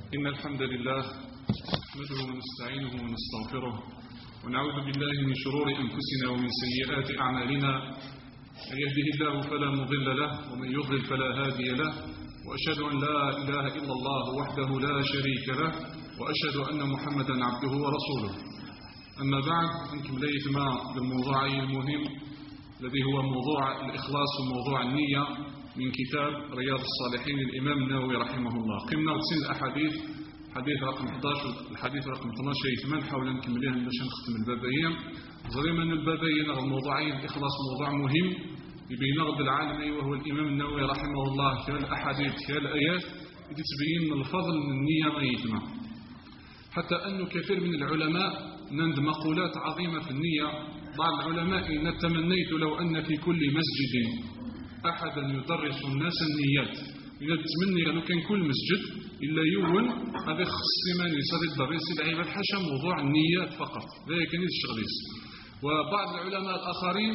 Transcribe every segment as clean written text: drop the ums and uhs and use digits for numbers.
إن الحمد لله نحمده ونستعينه ونستغفره ونعوذ بالله من شرور أنفسنا ومن سيئات أعمالنا. من يهده الله فلا مضل له ومن يضلل فلا هادي له، وأشهد أن لا إله إلا الله وحده لا شريك له، وأشهد أن محمدا عبده ورسوله. أما بعد، أنكم ليت ما بالموضوع المهم الذي هو موضوع الإخلاص وموضوع النية من كتاب رياض الصالحين للإمام النووي رحمه الله. قمنا وتسين الأحاديث، حديث رقم 11 الحديث رقم 12 يتمن حاول نكملهم باش نختم البابين. ظلما أن البابين الموضوعين الإخلاص موضوع مهم يبين نغض العالمي، وهو الإمام النووي رحمه الله كان الأحاديث كان الآيات التي تبين الفضل من النية ما يتمع، حتى أنه كثير من العلماء نند مقولات عظيمة في النية. بعض العلماء إن تمنيت لو أن في كل مسجد أحدا يدرس الناس النيات. إن تمني لو كان كل مسجد إلا يون هذا خص من يصير يدرس العباد حاشا موضوع النيات فقط، لا كان الشغليس. وبعض العلماء الآخرين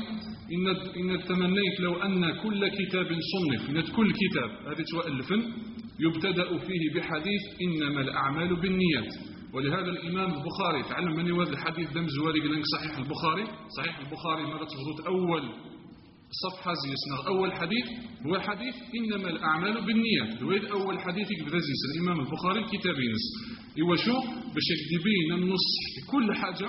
إن تمنيت لو أن كل كتاب صنف، إن كل كتاب هذا تؤلف يبتدأ فيه بحديث إنما الأعمال بالنيات. ولهذا الإمام البخاري تعلم من هذا الحديث دم زواري قال صحيح البخاري. صحيح البخاري مرة تفضل أول صفحة زيسنا أول حديث هو حديث إنما الأعمال بالنيات. ويد أول حديث يقدر زيس الإمام البخاري الكتابين هو شو باش يبين النص كل حاجة.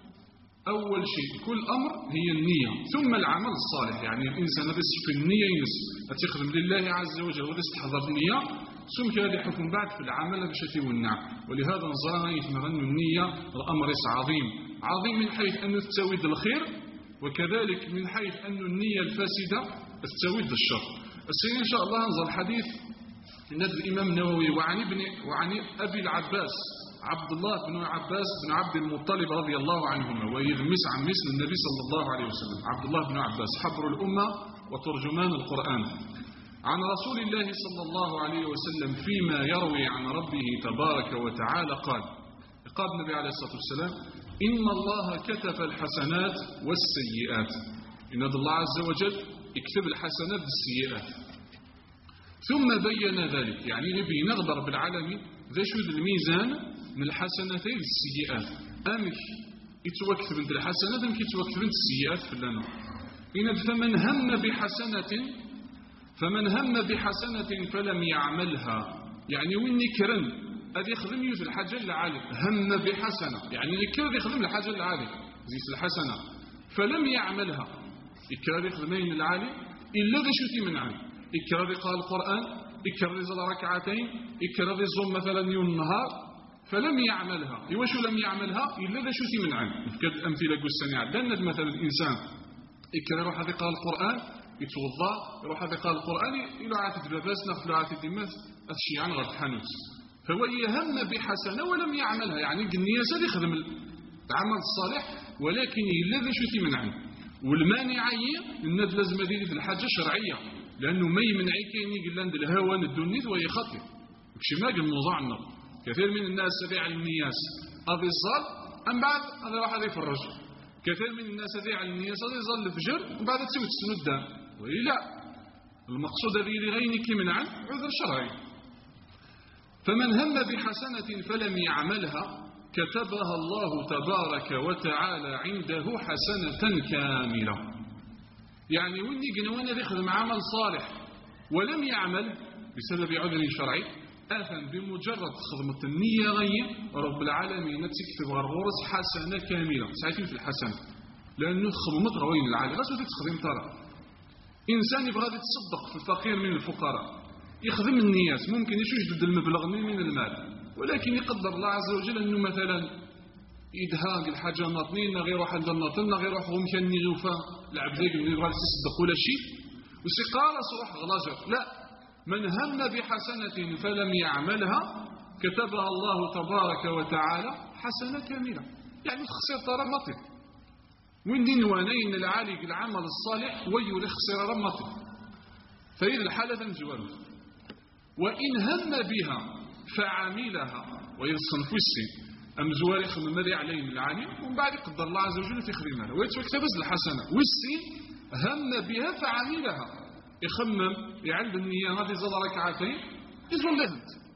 أول شيء كل أمر هي النية، ثم العمل الصالح. يعني الإنسان بس في النية ينس أتخدم لله عز وجل وبس تحضر النية، ثم كذا يحكم بعد في العمل بشتي والنعم. ولهذا نظرنا يتمغن النية الأمر عظيم عظيم من حيث أنه تسويد الخير، وكذلك من حيث أن النية الفاسدة تسويد الشر. السيد إن شاء الله نظر الحديث من الإمام النووي وعن أبي العباس عبد الله بن عباس بن عبد المطلب رضي الله عنهما، ويغمس عن مثل النبي صلى الله عليه وسلم. عبد الله بن عباس حبر الأمة وترجمان القرآن، عن رسول الله صلى الله عليه وسلم فيما يروي عن ربه تبارك وتعالى قال النبي عليه الصلاة والسلام: إن الله كتب الحسنات والسيئات. إن الله عز وجل يكتب الحسنات بالسيئات، ثم بين ذلك. يعني نبي نغدر بالعالمين ذا شو الميزان من الحسنتين السيئات. أمك يتوكث بنت الحسنات أمك يتوكث بنت السيئات في اللنا. إن فمن هم بحسنة فلم يعملها، يعني وين يكرن هذا يخدم يوز الحاجة العالية. هم بحسنة يعني يكرر يخدم الحاجة العالية زيس الحسنة فلم يعملها، يكرر يخدمين العالي إلا ذا شوتي من عنه. يكرر يقال القرآن، يكرر يزل ركعتين، يكرر يزوم مثلا يوم النهار فلم يعملها. شو لم يعملها إلا ذا شوتي من عنه. كد أمثلة قصة لأن مثلا الإنسان يكرر يروح هذا قال القرآن يتوضا، يروح هذا قال القرآن إلى عاتد باباس ناخذ له عاتد دماس أشي عن غير حنوس. فهو يهم بحسنة ولم يعملها، يعني النية يخدم العمل الصالح ولكن إلا ذا شوتي من عنه. والمانعية الناس لازم هذه في الحاجة الشرعية، لأنه ما يمنعي كاين يقول عند الهوى الدنيا وهي خطر كشي ما قال موضوع النار. كثير من الناس سريع النياس هذا الصال أم بعد هذا واحد يفرج. كثير من الناس سريع النياس هذا يظل الفجر وبعد تسوي تسند وإلا المقصود هذه لغيرك من عنه عذر شرعي. فمن هم بحسنة فلم يعملها كتبها الله تبارك وتعالى عنده حسنة كاملة. يعني وإني قنوانا يخدم عمل صالح ولم يعمل بسبب عذر شرعي آثم بمجرد خدمة النية غير رب العالمين تكتب غرورس حسنة كاملة. ساعتين في الحسنة لأنه خدمت غوين العالم غير تخدم ترى إنسان يبغى يتصدق في الفقير من الفقراء يخدم النيات، ممكن يشوج ضد المبلغ من المال، ولكن يقدر الله عز وجل أنه مثلا يدهاق الحاجة ناطنين غير واحد ناطن غير واحد ممكن يغوفا العبدك اللي يبغى يتصدق ولا شيء وسيقال صروح غلاجر. لا، من هم بحسنة فلم يعملها كتبها الله تبارك وتعالى حسنة كاملة. يعني تخسر ترى مطر وين دين وانين العالي العمل الصالح ويوري خسر رمطر. فإذا الحالة الجواب وإن هم بها فعملها ويصنف السن أم زواري خدم ماذا عليه من العالي ومن بعد يقدر الله عز وجل في خدمها ويتوكتبز الحسنة والسن هم بها فعملها يخمم يعلم النية هذه زل ركعتين يزول لهمت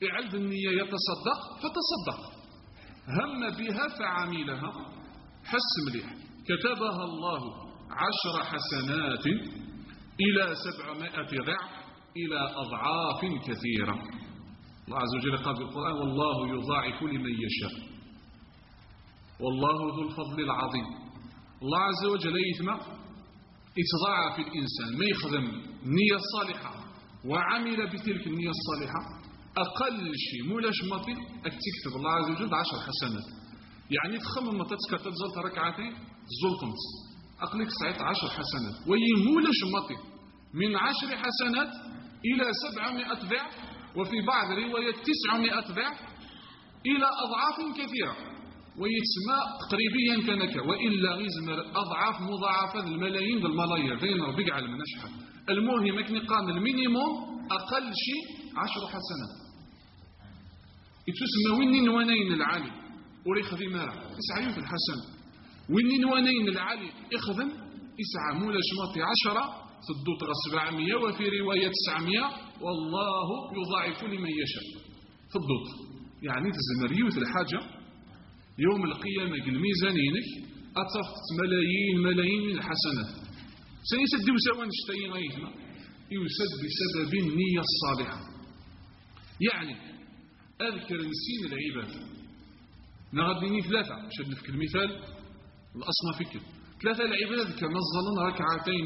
يعلد النية يتصدق فتصدق، هم بها فعملها، حس مليح، كتبها الله 10 حسنات إلى 700 ضعف إلى أضعاف كثيرة. الله عز وجل قال في القرآن: والله يضاعف لمن يشاء والله ذو الفضل العظيم. الله عز وجل يتضاعف الإنسان ما يخدم النية الصالحة وعمل بتلك النية الصالحة، أقل شيء مولاش ماطي تكتب الله عز وجل 10 حسنات. يعني تخمم ما تتذكر تزلت ركعتين زلطمت أقلك ساعت 10 حسنات، ويمولاش ماطي من 10 حسنات إلى 700 ضعف، وفي بعض الروايات 900 ضعف إلى أضعاف كثيرة، ويتسمى تقريبيا كنكا، وإلا غيزمر أضعاف مضاعفة الملايين الملايير بين ربيع على منشحة. المهم كنقان المينيموم أقل شيء 10 حسنات. يتسمى وين نوانين العالي وريخذي مارع يسعى في الحسن، وين نوانين العالي يخدم يسعى مولا شماطي 10 تدوط 700 وفي رواية 900، والله يضاعف لمن يشاء في الدوط. يعني تزمريوث الحاجة يوم القيامة الميزانينك أتفت ملايين من الحسنات، سيسد وسوى نشتين غيثنا يسد بسبب النية الصالحة. يعني أذكر نسين العباد نغديني 3 شد في المثال الأصناف فكر 3 العباد كما ظلنا ركعتين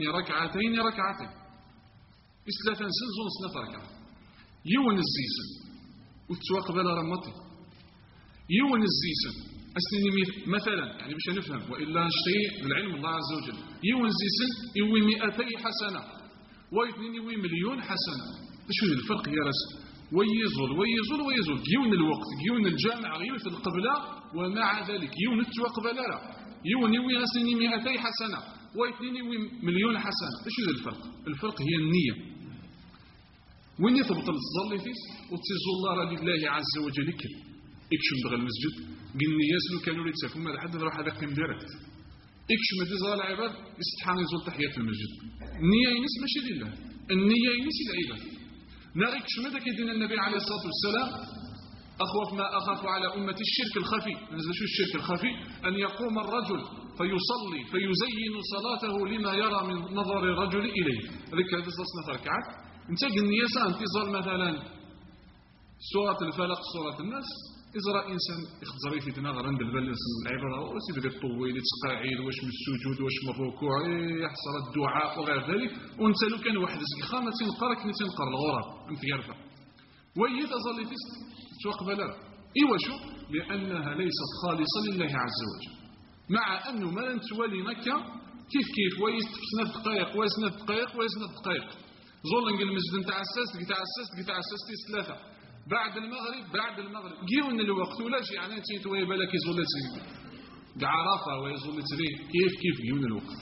إس 3 نسنزون 2 ركعة يون الزيسن وتتواقب على رمطي يون الزيسن أسنيني مثلا، يعني مش هنفهم وإلا نشتي بالعلم الله عز وجل. يون زيسن يوي 200 حسنة واثنين يوي 1,000,000 حسنة. شو الفرق يا رسول؟ ويزول جيون الوقت جيون الجامع غيوث القبلة، ومع ذلك يون التوقبلة لا يون يوي أسنيني 200 حسنة واثنين يوي 1,000,000 حسنة. شو الفرق؟ الفرق هي النية. وين يثبت تصلي فيه وتسيزو الله لله عز وجل اكشم دغ المسجد قلني ياسلو كانوا اللي يتسافوا ما حد راح هذا قيم ديركت اكشم ديزال العباد يستحان يزول تحية المسجد. النية ينس ماشي لله، النية ينس العباد. ناكشم هذا كيدنا النبي عليه الصلاة والسلام: أخوف ما أخاف على أمة الشرك الخفي. نزل شو الشرك الخفي؟ أن يقوم الرجل فيصلي فيزين صلاته لما يرى من نظر الرجل إليه. ذلك هذا صلاة ركعات انت قلني يسا انتظار مثلا سورة الفلق سورة الناس إزراء إنسان يخزري في دماغ عند البلس العبارة وسيبقى الطويل يتقاعد واش من السجود واش من الركوع يحصل الدعاء وغير ذلك، وانت لو كان واحد زكخامة تنقرك تنقر الغراب انت يرفع ويتظل في توقبل لا إيوا شو؟ لأنها ليست خالصة لله عز وجل، مع أنه ما نتوالي مكة كيف ويسنة دقائق ويسنة دقائق زولنج المسجد نتاع تعسست 3 بعد المغرب جيون الوقت ولا شيء يعني انت توي بالك يزول تسري عرفه ويزول تسري كيف جيون الوقت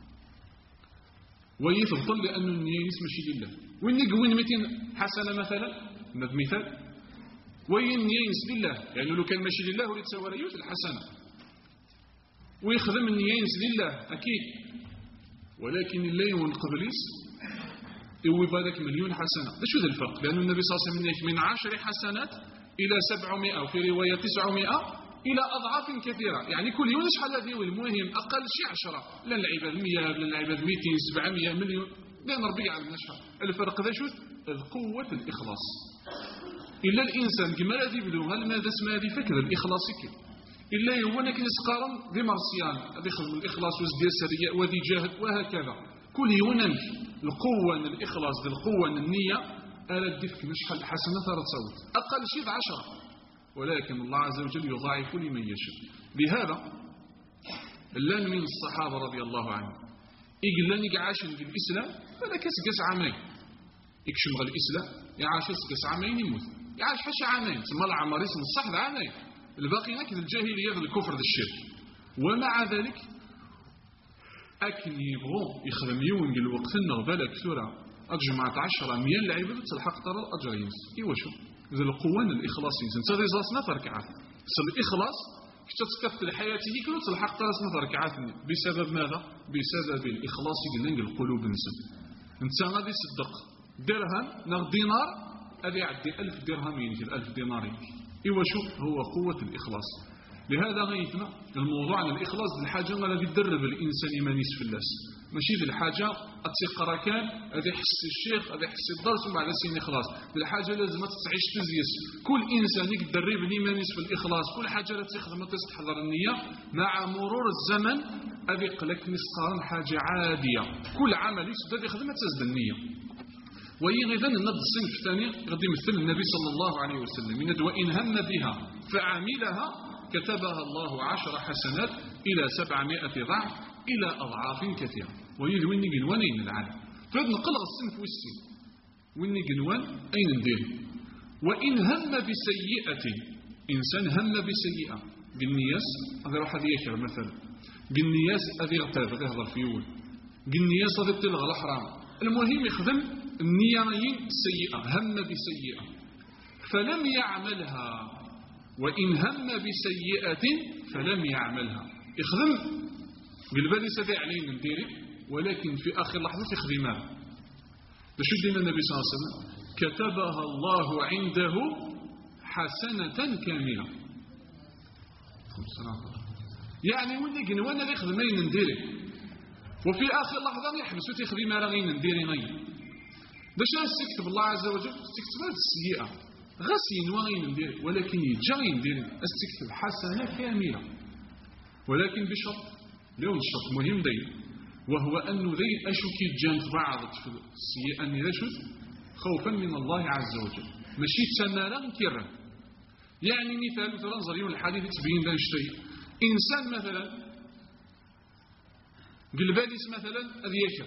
ويفضل لانه النية ماشي لله. وين نقوين 200 حسنه مثلا مثال وين النية لله، يعني لو كان ماشي لله وليت تساوي ريوت الحسنه ويخدم النية لله اكيد، ولكن الليل والقبليس يوي بالك 1,000,000 حسنة. شو ذا الفرق؟ لأن النبي صلى الله عليه وسلم من 10 حسنات إلى 700 وفي رواية 900 إلى أضعاف كثيرة، يعني كل يوم شحال هذه. المهم أقل شيء 10 لا العباد 100 لا العباد 200 700 مليون لا نربي على النشر. الفرق ذا شو؟ قوة الإخلاص. إلا الإنسان كما الذي بدو هل ماذا اسمه هذه فكرة الإخلاص كي إلا هو نكنس قارن بمرسيان هذا يخدم الإخلاص وزدي السرية وذي جاهد وهكذا كل يوم القوة الإخلاص القوة النية آلة دفك نشحل حسنة تصوت أقل شيء 10، ولكن الله عز وجل يضاعف لمن يشاء. لهذا لن من الصحابة رضي الله عنهم يقول لن يعاش في الإسلام فلا كسقس عامين يكشم غير الإسلام يعاش كسقس عامين يموت يعاش حش عامين ثم العمر اسم الصح عامين الباقي نكذ الجاهلية الكفر الشرك. ومع ذلك أكن يبغون يخدم يوم قال وقت النغبالة كثورة أجمعت 10 100 لعيبة تلحق ترى الأجر ينس. إيوا شو إذا القوان الإخلاص ينس أنت ذي زاس نفر كعات الإخلاص كتتكفت الحياة كله تلحق ترى نفر كعات بسبب ماذا؟ بسبب الإخلاص يقلن القلوب نسب. أنت غادي تصدق درهم نغ دينار هذا يعدي 1000 درهم ينزل 1000 دينار ينزل. إيوا شو هو قوة الإخلاص. لهذا غيثنا الموضوع عن الإخلاص الحاجة غادي يدرب الإنسان يمانيس في اللاس ماشي ذي الحاجة أتقرا كان هذا يحس الشيخ هذا يحس الدرس ومن بعد سين إخلاص. الحاجة لازم تعيش تزيس كل إنسان يدرب اليمانيس في الإخلاص كل حاجة لا تخدم تستحضر النية مع مرور الزمن هذا يقلك نسقان حاجة عادية كل عمل يسدد يخدم تزد النية. وإذا النبض الصنف الثاني غادي يمثل النبي صلى الله عليه وسلم من وإن هم بها فعملها كتبها الله 10 حسنات إلى 700 ضعف إلى أضعاف كثيرة. وين جنوانين العالم فهذا نقلغ الصنف والسين وين جنوان أين ندير. وإن هم بسيئة إنسان هم بسيئة بالنياس هذا راح يشر مثلا بالنياس هذا يغتاب هذا يهضر في يول بالنياس هذا تلغى الحرام. المهم يخدم النية سيئة هم بسيئة فلم يعملها. وإن هم بسيئة فلم يعملها يخدم بالبالي سدي عليه نديري ولكن في آخر لحظة يخدمها. شو دينا النبي صلى الله عليه وسلم كتبها الله عنده حسنة كاملة. يعني وين جنوان اللي يخدمين نديري وفي آخر لحظة يحبس وتخدمها رغين نديري غير باش نستكتب الله عز وجل استكتب هذه السيئة غسين وغين نديري ولكن يجي نديري استكتب حسنة كاملة ولكن بشرط لون الشرط مهم داير وهو أنه داير أشوكي جانت بعض في السيئة أني رشد خوفا من الله عز وجل ماشي تسنالا كرا. يعني مثال تنظرين الحديث تبين ذا الشيء إنسان مثلا بالباليس مثلا أذي يكر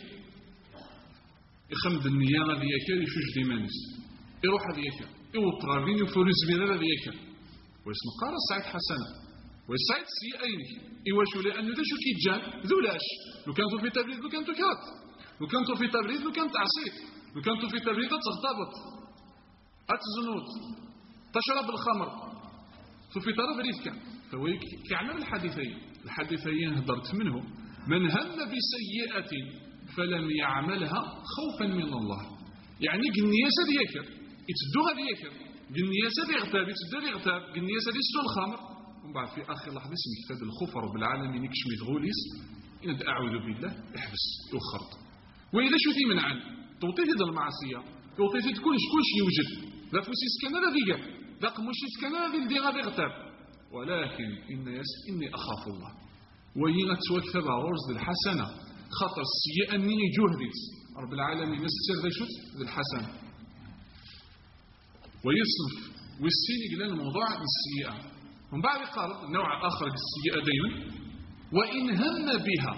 يخمد النية أذي يكر يشوش ديمانيس يروح أذي يكر يوطرابين يفرز بذا أذي يكر ويسمى قارة سعيد حسنة ويسعيد السيئين إيواشو لأنه ذا شو كيتجان ذولاش لو كانتو في تبريد لو كانتو كات لو كانتو في تبريد لو كانت عصيت لو كانتو في تبريد تغتبط أتزنوت تشرب الخمر في طرف ريفك فهو كيعمل الحديثين هدرت منهم من هم بسيئة فلم يعملها خوفا من الله. يعني قنياسة ديكر يتدوها ديكر قنياسة ديغتاب يتدو ديغتاب قنياسة ديسو الخمر ومن بعد في آخر لحظة اسمك فهد الخفر رب العالمين يكشمي الغوليس إن أعوذ بالله يحبس يخرط. وإذا شو ذي من عن توطيه ذا المعصية توطيه كلش يوجد ذا فوسيس كان ذا ذيقر ذا قموشيس كان ذا ذي غادي يغتاب ولكن إني أخاف الله وين توكثب غرز الحسنة خطر السيئة أني جهدت رب العالمين نستر ذا شوت بالحسنة ويصنف والسين قلنا الموضوع السيئة. ومن بعد قال نوع آخر السيئة دائما وإن هم بها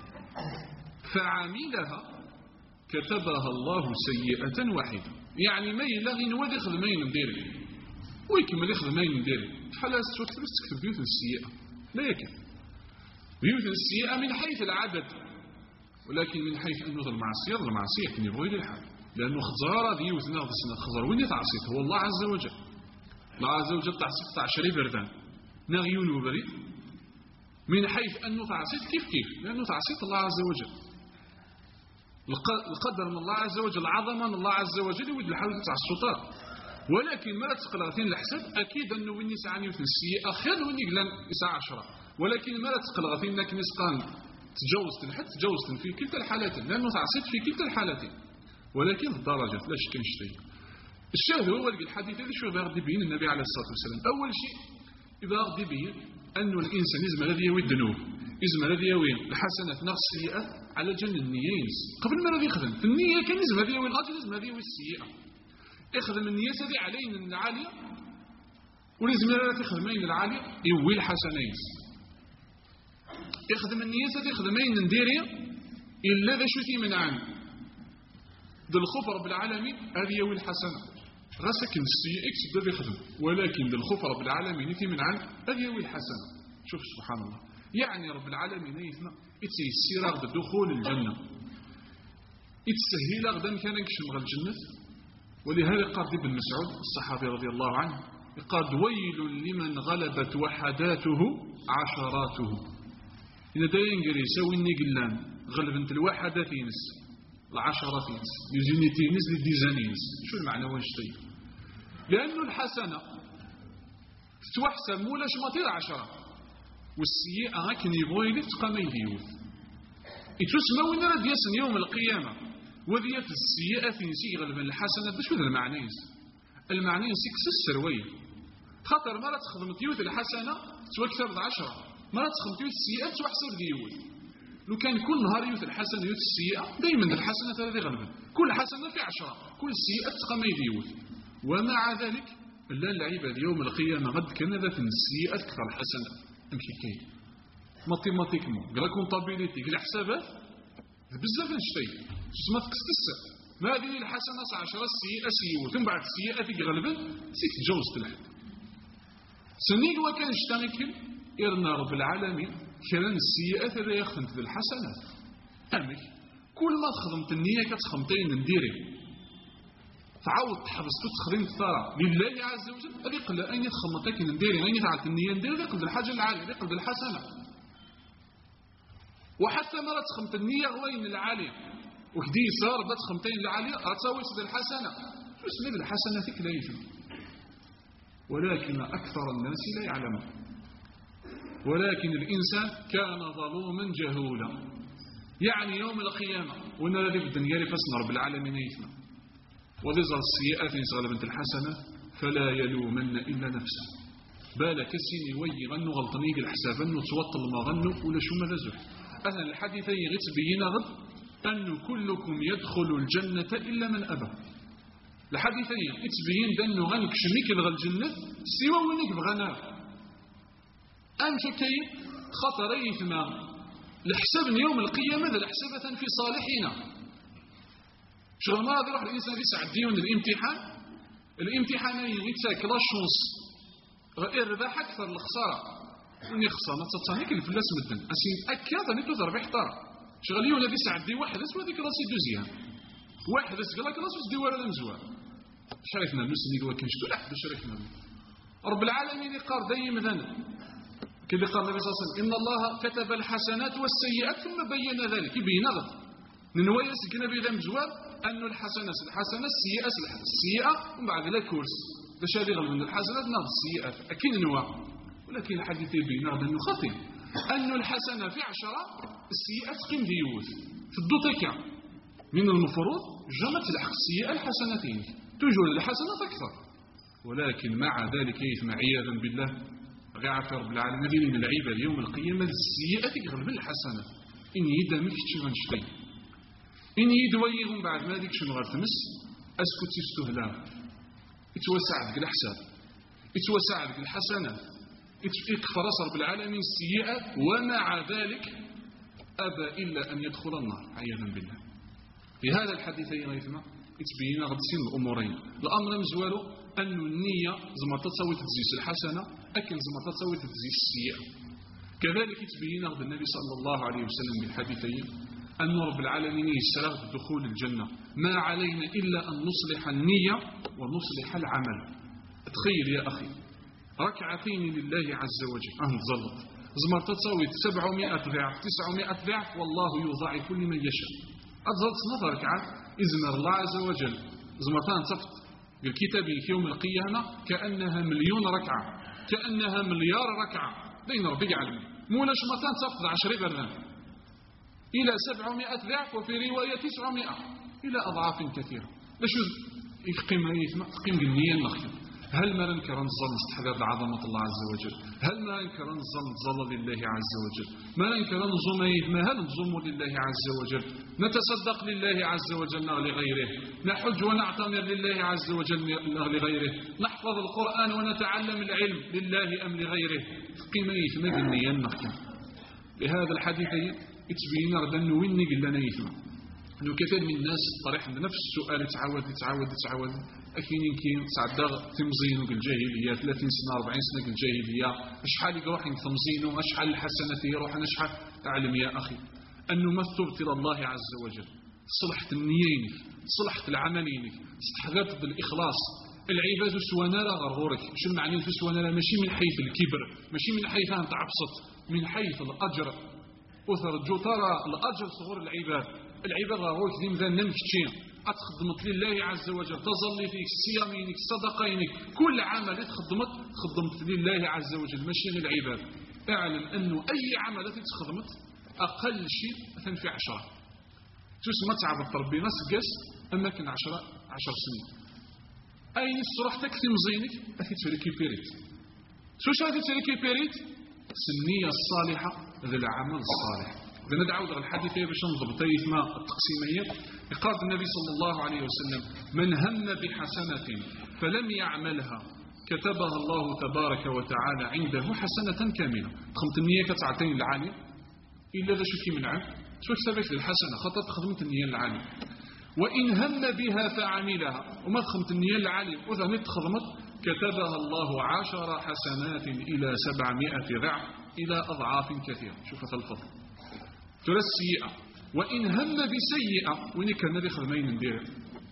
فعملها كتبها الله سيئة واحدة. يعني ما يلاغي نواد يخدمين ندير ويكمل يخدمين ندير بحال تكتب بيوت السيئة لا يكفي بيوت السيئة من حيث العدد ولكن من حيث أنه المعصية كان يبغي للحال لأنه خزارة ديوت ناخذ سنة خزار وين تعصيت هو الله عز وجل. الله عز وجل تعصيت تاع شري بردان ناغيون وبريد من حيث أنه تعصيت كيف لأنه تعصيت الله عز وجل القدر من الله عز وجل عظما الله عز وجل يود الحال تاع السلطات. ولكن ما تقلغتين الحساب أكيد أنه وين يسعى يوثن السيئة خير وين يقلن يسعى 10 ولكن ما تقلغتين أنك نسقان تجوزت في كلتا الحالتين لأنه تعصيت في كلتا الحالتين ولكن الدرجة لا شك نشتي. الشاهد هو الحديث هذا شو غادي يبين النبي عليه الصلاة والسلام. أول شيء إذا غادي يبين أنه الإنسان يزم الذي يوي الذنوب يزم الذي يوي الحسنات نقص السيئة على جن النية قبل ما الذي يخدم في النية كان يزم الذي يوي الغد يزم الذي يوي السيئة يخدم النية هذه علينا العالية ولازم لا تخدمين العالية يوي الحسنات يخدم النية هذه يخدمين نديري إلا ذا شو من عن ذا الخوف رب العالمين هذه يوي الحسنة غسكن السيئة يكسب يخدم ولكن ذا الخوف رب العالمين يتي من عن هذه يوي الحسنة. شوف سبحان الله يعني رب العالمين يثنى يتسير بدخول الجنة يتسهيل غدا كان يكشم غير الجنة. ولهذا قال ابن مسعود الصحابي رضي الله عنه قال ويل لمن غلبت وحداته عشراته. إذا داين قريسة وإني قلان غلبت الوحدات ينس العشرات ينس يزيني تينس للديزان ينس شو المعنى وانشتي لأن الحسنة تتوحسب مولاش مطير 10 والسيئة هكذا يبغي لك تبقى ما يديوث يتسمى وين راه دياسن يوم القيامة وذيات السيئة تنسي غالبا الحسنة باش هذا المعنيز المعنيز سكس السروية خاطر مرة تخدم ديوث الحسنة توكثر 10 مرة تخدم ديوث السيئة توحسب ديوث لو كان كل نهار يوث الحسنة يوث السيئة دائما الحسنة هذه غالبا كل حسنة في 10 كل سيئة تبقى ما يديوث ومع ذلك لا العباد يوم القيامة غد كان ذات السيئة أكثر الحسنة امشي كي ماتيماتيكمون قال كونطابيليتي قال حسابات بزاف نشتي تسمى تكستس ما هذه الحسنة 10 السيئة سيئة ثم بعد السيئة في غالبا سيك تجوز تلحق سنيك وكان اشتغل إرنا رب العالمين كان السيئات اللي يخدمت بالحسنات أمك كل ما تخدمت النية كتخدمتين نديري تعاود تحبس تخدم ترى لله عز وجل هذه قل أن يتخمطك نديري أن يتعرف النية نديري يقل الحاجة العالية يقل الحسنة وحتى مرة تخمت النية غوين العالية وكدي صار بات خمتين العالية أتساوي سد الحسنة تسمى بالحسنة فيك لا يفهم ولكن أكثر الناس لا يعلمون ولكن الإنسان كان ظلوما جهولا يعني يوم القيامة وإن الذي في الدنيا لفسنا رب العالمين يثنى وذي السيئات يسغل بنت الحسنة فلا يلومن إلا نفسه بالك السين يوي غنو غلطني الحساب أنه توطل ما غنو ولا شو ما ذزح أهل الحديثين يغتبين غد أن كلكم يدخل الجنة إلا من أبى الحديثين يتبين دانو غنك شميك لغا الجنة سوى وينك بغناه أمشى كي خطر يثمى لحساب يوم القيامة ذا لحسابة في صالحنا شغل ما يروح الإنسان في سعديون الامتحان يتساك لا شونس الرباح أكثر الخسارة وين يخسر ما تتصانيك الفلاس مدن أسين أكاد أن يتوثر بحتار شغل يوم الذي سعدي واحد اسمه ذيك راسي دوزيها واحد اسقلك راسو سديوار المزوار شريفنا المسلم يقول كنشتو لا شريفنا رب العالمين يقار دايما ذنب كما قال النبي صلى الله عليه وسلم إن الله كتب الحسنات والسيئات ثم بين ذلك يبين غد ننوي سكنا بيدام جواب أن الحسنة السيئة ومن بعد لا كورس باش هذه غلط من الحسنات ناض السيئات أكيد نوع ولكن الحديث يبين غد أنه خطير أن الحسنة في 10 السيئات قيم ديوث في الدوتيكا من المفروض جمع تلحق السيئة الحسنتين توجد الحسنات أكثر ولكن مع ذلك يثمع عياذا بالله غير رب العالمين من العباد يوم القيامة السيئة تقرب الحسنة إن يدا ملك تشغل شتي إن يدويهم بعد ما ديك شنو غتمس أسكت يستهلا يتوسع لك الحساب يتوسع لك الحسنات يكفر رب العالمين السيئات ومع ذلك أبى إلا أن يدخل النار عياذا بالله في هذا الحديث يغيثنا يتبين غدسين الأمورين الأمر مزوالو أن النية زمر تسوي تدزيس الحسنة أكل زمر تسوي تدزيس السيئة كذلك يتبين غد النبي صلى الله عليه وسلم بالحديثين أن رب العالمين يسرغ دخول الجنة ما علينا إلا أن نصلح النية ونصلح العمل تخيل يا أخي ركعتين لله عز وجل تزلط زمر تسوي 700 ضعف 900 ضعف والله يضاعف لمن يشاء أتزلط نظر ركعات إزمر الله عز وجل زمرتان صفت الكتاب في يوم القيامة كأنها مليون ركعة كأنها مليار ركعة بين ربي علم مولا شمتان صفت 10 برنامج إلى 700 ضعف وفي رواية 900 إلى أضعاف كثيرة باش يقيم النية النخل هل ما ننكر نظل نستحضر لعظمة الله عز وجل هل ما ننكر نظل لله عز وجل ما ننكر نظم ما هل نظم لله عز وجل نتصدق لله عز وجل نغلي غيره نحج ونعتمر لله عز وجل نغلي غيره نحفظ القرآن ونتعلم العلم لله أم لغيره قيمة ما بالنية النخل بهذا الحديث يتبين ردن ويني قلنا يثمى انه كثير من الناس طريح نفس السؤال يتعاود اكين يمكن تعدى تمزينو بالجاهليه 30 سنه 40 سنه بالجاهليه شحال يروح تمزينو شحال الحسنه يروح شحال اعلم يا اخي انه ما تبت الى الله عز وجل صلحت النيينك صلحت العملينك استحضرت بالاخلاص العباد سوانا لا غرورك شو معنى في سوانا لا ماشي من حيث الكبر ماشي من حيث انت عبسط من حيث الاجر وترجو ترى الأجر صغور العباد غاروك ذي مذا نمكتشين أتخدمت لله عز وجل، تظلي فيك الصيامينك الصدقينك، كل عمل تخدمت لله عز وجل ماشي للعباد. اعلم أنه أي عمل تخدمت أقل شيء تنفع 10. تسمى تعبد ربنا سقاس أما كان 10 سنين. أين الصراح تكثي مزينك أثي تريكي بيريت. شو شاهد تريكي بيريت؟ النية الصالحة ذي العمل الصالح. إذا ندعو الحديث باش نضبط ما التقسيمية. قال النبي صلى الله عليه وسلم: من هم بحسنة فلم يعملها كتبها الله تبارك وتعالى عنده حسنة كاملة. خمت النية كتعطيني العالي إلا ذا شكي من عام شو كتبت للحسنة خطط خدمت النية العالي. وإن هم بها فعملها وما خمت النية العالي وإذا نتخدمت كتبها الله 10 حسنات إلى 700 ضعف إلى أضعاف كثيرة. شوف الفضل ترى السيئة. وإن هم بسيئة وإن كان الذي خدمين ندير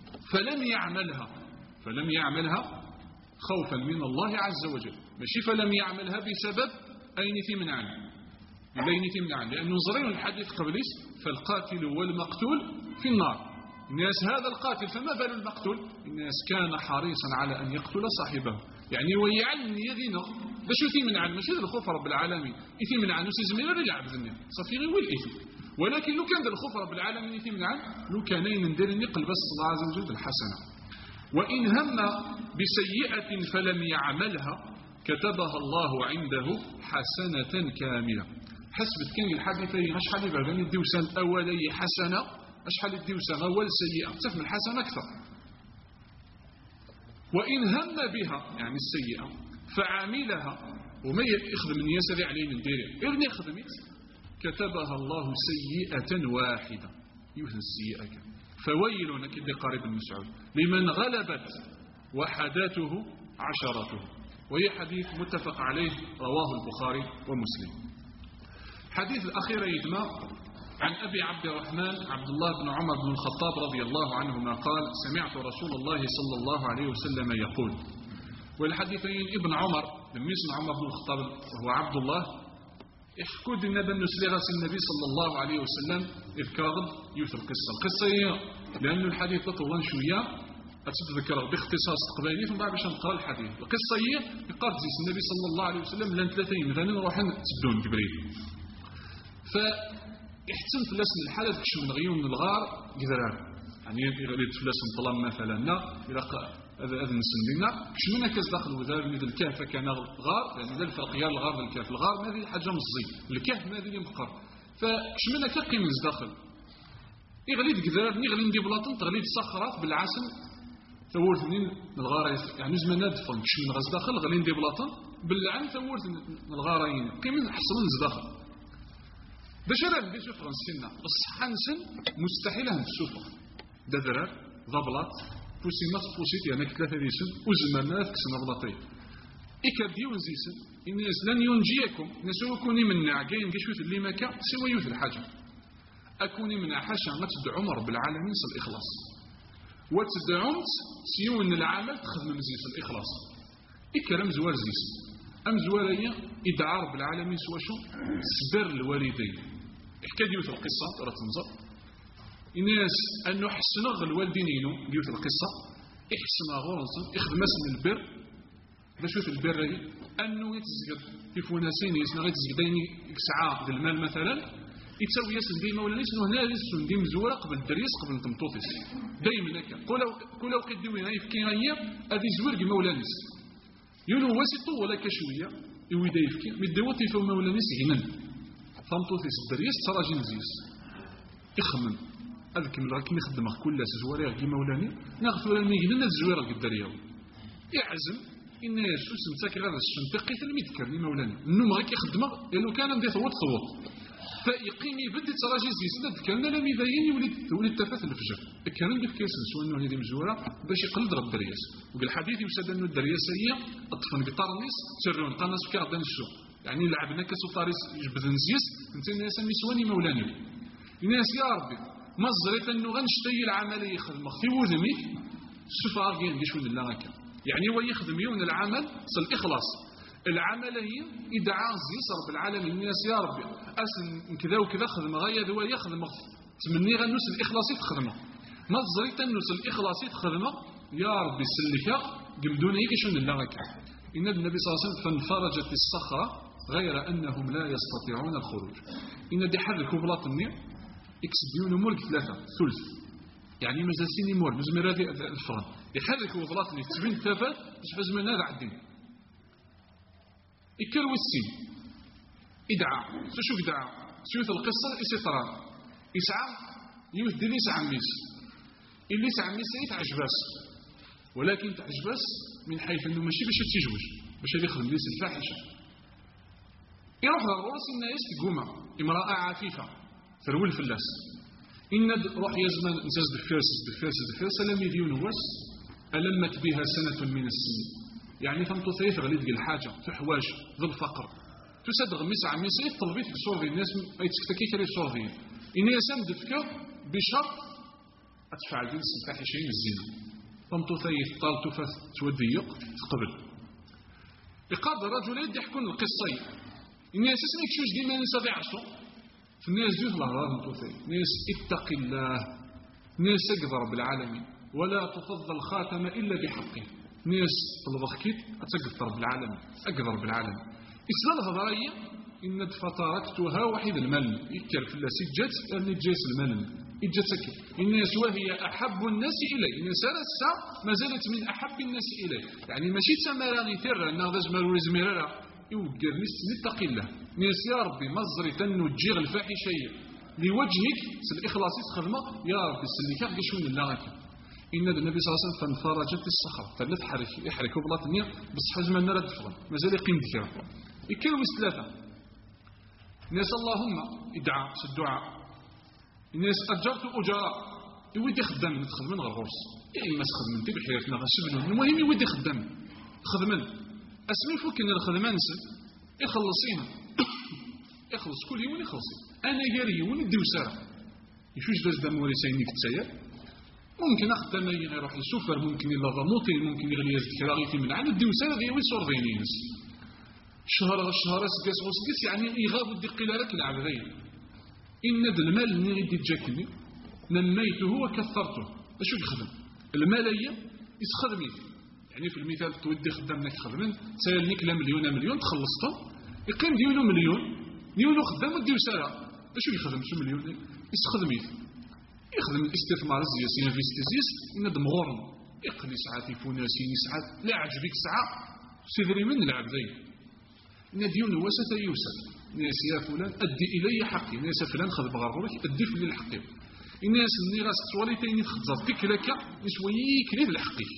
فلم يعملها خوفا من الله عز وجل، ماشي فلم يعملها بسبب أين تمنعن لأنه زرين الحديث قبليس: فالقاتل والمقتول في النار. الناس هذا القاتل فما بال المقتول؟ الناس كان حريصا على أن يقتل صاحبه، يعني ويعلن يدينا باش يتمنعن ماشي الخوف رب العالمين يتمنعن وسيزمي ولا يلعب ذنيا صافي غير الإثم. ولكن لو كان الخوف رب العالمين يتمنعن لو كان ندير نقل بس الله عز وجل الحسنة. وإن هم بسيئة فلم يعملها كتبها الله عنده حسنة كاملة. حسبت كان الحديثين أشحال يبغى الدوسان الأولي حسنة أشحال الدوسان أول سيئة تفهم الحسنة أكثر. وإن هم بها يعني السيئة فعملها وما يخدم من يسري عليه من ديره إذن يخدمت كتبها الله سيئة واحدة يوثن السيئة. فويل كده قارب المسعود لمن غلبت وحداته 10. وهي حديث متفق عليه رواه البخاري ومسلم. حديث الأخير يجمع عن أبي عبد الرحمن عبد الله بن عمر بن الخطاب رضي الله عنهما قال: سمعت رسول الله صلى الله عليه وسلم يقول. والحديثين ابن عمر لم يسمع عمر بن الخطاب وهو عبد الله يحكوا لنا بأن سلغة النبي صلى الله عليه وسلم إذ كاظم يوث القصة هي لأن الحديث تطول شوية أتذكر باختصاص قبيلي ثم بعد باش نقرأ الحديث. القصة هي قال النبي صلى الله عليه وسلم لان 3 مثلا نروح تبدون جبريل فاحتم فلاسن الحالة تكشف من غيون الغار قدرار يعني يريد فلاسن طلام مثلا إلى أذن سندنا كشمنا كاز داخل وذا من الكهف كان غار لأن ذا الفرق يا الغار الكهف الغار ما ذي حاجة مصزي الكهف ما ذي مقر فكشمنا كقي من داخل يغليد قدرار يغلي ندي بلاطن تغليد صخرات بالعسل ثورت من الغار يعني زمان ندفن كشمنا غاز داخل غلي ندي بلاطن بالعن ثورت من الغارين قيمن حصلن داخل باش انا ندير شوف غنسنا بصح حنسن مستحيل هنشوفه دا درار ضبلات بوسيمات بوسيت يعني 3 ديسن وزمانات كسنا بلاطي إكاديون زيسن الناس لن ينجيكم نسوكوني من عقين كشوت اللي مكا سوى يوث الحاجة أكوني من حاشا ما تدعو رب العالمين صل الإخلاص وتدعومت سيون العمل تخدم مزيس الإخلاص إكرم زوار زيسن أم زوارية إدعاء رب العالمين سوى شو سبر الوالدين إحكاد يوث القصة ترى تنظر الناس أنه حسنا الوالدين يوث القصة إحسنا غرصا إخدم اسم البر باش يوث البر أنه يتزقد في فوناسين يسنا غير تزقدين ساعة المال مثلا يتسوي يسن ديما ولا يسن هنا يسن ديم زورة قبل الدريس قبل تمطوطيس دايما هكا قولوا قدوين هاي في كيغية هذه زور كما ولا نس يقولوا واسطو ولا كشوية يويدا يفكي مدوطي في مولا نس هنن تمطوطيس الدريس تراجي نزيس اخمن أذكر لك نخدمك كل زواريغ كما ولاني ناخذ ولا ميجي الزواريغ الدرياو يعزم الناس سمساك غير الشنتقي تلميذ كرني مولاني النوم غير يخدمه لانه كان ندير ثوت فيقيم يبدي تراجي زيسنا كان لا ميداين يولد تفاث الفجر كان ندير كيسن سواء انه هذه مزوره باش يقلد رب الدرياس وبالحديث يمسد انه الدرياس هي اطفن قطار الناس تسرون قناص في غدا السوق يعني لعبنا كاس وطاريس يجبد نزيس انت الناس نسواني مولاني الناس يا ربي ما زريت انه غنشتي العمليه يخدم في وذمك السفا غير شو من الله هكا يعني هو يخدم يون العمل الإخلاص العمل هي إدعاء زيس رب العالمين الناس يا ربي أسن كذا وكذا خدم غير هو يخدم تمني غنوس الإخلاص يتخدمه ما تزريت النوس الإخلاص تخدمه يا ربي سلكا قمدوني كشون اللغك إن النبي صلى الله عليه وسلم فانفرجت الصخرة غير أنهم لا يستطيعون الخروج إن دي حركوا بلاطني إكسبيون مولك 3 ثلث يعني مازال سيني مول مزمر هذه الفرن يحركوا بلاطني تبين ثفات باش فازمن هذا عدين يكروا السين إدعاء شو إدعاء سيوث القصة إسطران إسعى يوث دي يسعى ميس اللي يسعى ميس يتعجباس ولكن تعجباس من حيث أنه ماشي باش يتزوج باش يخدم ليس الفاحشة يروح للرؤوس الناس تقوم امرأة عفيفة ترول في اللاس إن روح يزمن نزاز دفيرس لم يديون واس ألمت بها سنة من السنين يعني فهمتو ثيث غليد الحاجة تحواج ذو الفقر تسدغ مسعى مسيح طلبيت في صور الناس أي تكتكي كري صور ذي إن يسام دفكر بشرط أتفعل جنس الفاحشين الزنا فهمتو ثيث طال تفث توديق تقبل يقاد الرجل يحكون القصي إن يساسني كشوش ديما نسا في عشو في الناس جوث الله فهمتو ثيث ناس اتق الله ناس اقدر بالعالمين ولا تفضل الخاتم إلا بحقه ناس طلبخكيت أتقدر بالعالم أقدر بالعالم إسلام الهضرية إن فتركتها وحيد المال يكر في الله سجات أني جيس المال إجتك الناس وهي أحب الناس إلي الناس رسا ما زالت من أحب الناس إلي يعني ماشي تسمى ثير أنه ذا جمال ورزميرا يوقر نتقي الله ناس يا ربي مزري تنو تجيغ الفاحشية لوجهك الإخلاص تخدمه يا ربي سليك شون الله إن النبي صلى الله عليه وسلم فانفرجت الصخرة فلت يحركوا بلاطنية بس حجم النار الدفغن مازال يقيم ذكرى يكلوا 3 ناس اللهم ادعى الدعاء الناس أجرت أجراء يودي خدام تخدمن غير غرس يا إما تخدم انت بحياتنا غشبنا المهم يودي خدام خدمن اسمي فوق ان الخدمان يخلصينا يخلص كل يوم يخلصي انا جاري يوم نديو ساعه يشوش داز دم وريسيني كتسير ممكن اخدم يروح للسوفر ممكن يلا غموطي ممكن يغلي يزكراغيتي من عند نديو ساعه غيوي صور ذينيس شهر سكاس غسكس يعني يغاب الدق الى لك العبدين ان المال اللي غيدي تجاكني نميته وكثرته اش يخدم الماليه يسخدمي يعني في المثال تودي خدامك خدمن سالنيك لا مليون تخلصته يقيم ديالو مليون ديالو خدام وديو ساعه اش يخدم شو مليون يستخدميه يخدم الاستثمار السياسي انفستيزيس ينظم غورن يقلي ساعات يفوناسيني ساعات لا عجبك ساعه سيدري من العبدين نديون وسط يوسف ناس يا فلان ادي الي حقي ناس فلان خذ بغرورك ادي في الحق الناس اللي راس تواليتين تخزر تكلك نسويك ليه الحقي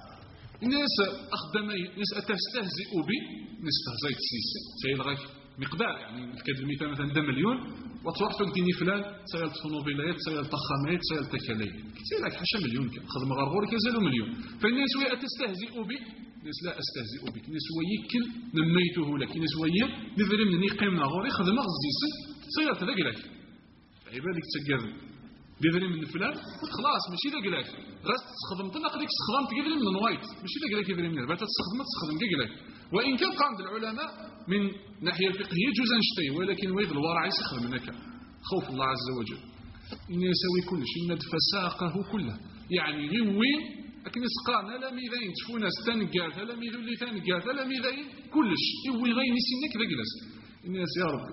الناس أخدمي ناس أتستهزئ بي نستهزئ السيسي شيء لغاية مقدار يعني كاد المثال مثلا ده مليون وتروح تقديني فلان سيال طنوبيلات سيال طخامات سيال تكالي كتير لك حاشا مليون خدم غرغورك يزالوا مليون فالناس ويا أتستهزئ بي ناس لا أستهزئ بك ناس ويكل نميته لك ناس ويا نذري من يقيم نغوري خدم غزيسي سيال تذاك لك عبالك تسجل بيدري من فلان خلاص ماشي ذاك لاك غاس تخدم طلق لك تخدم تقدر من الوايت ماشي ذاك لاك يدري من بات تستخدم ذاك وان كان قام العلماء من ناحيه الفقهيه جزء نشتي ولكن ويغ الورع يسخدم منك خوف الله عز وجل ان يسوي كل شيء ندف ساقه كله يعني وين لكن سقان لا ميدين تشوفونا استنقات لا ميدو اللي تنقات لا ميدين كلش يوي غير نسينك ذاك لاس الناس يا رب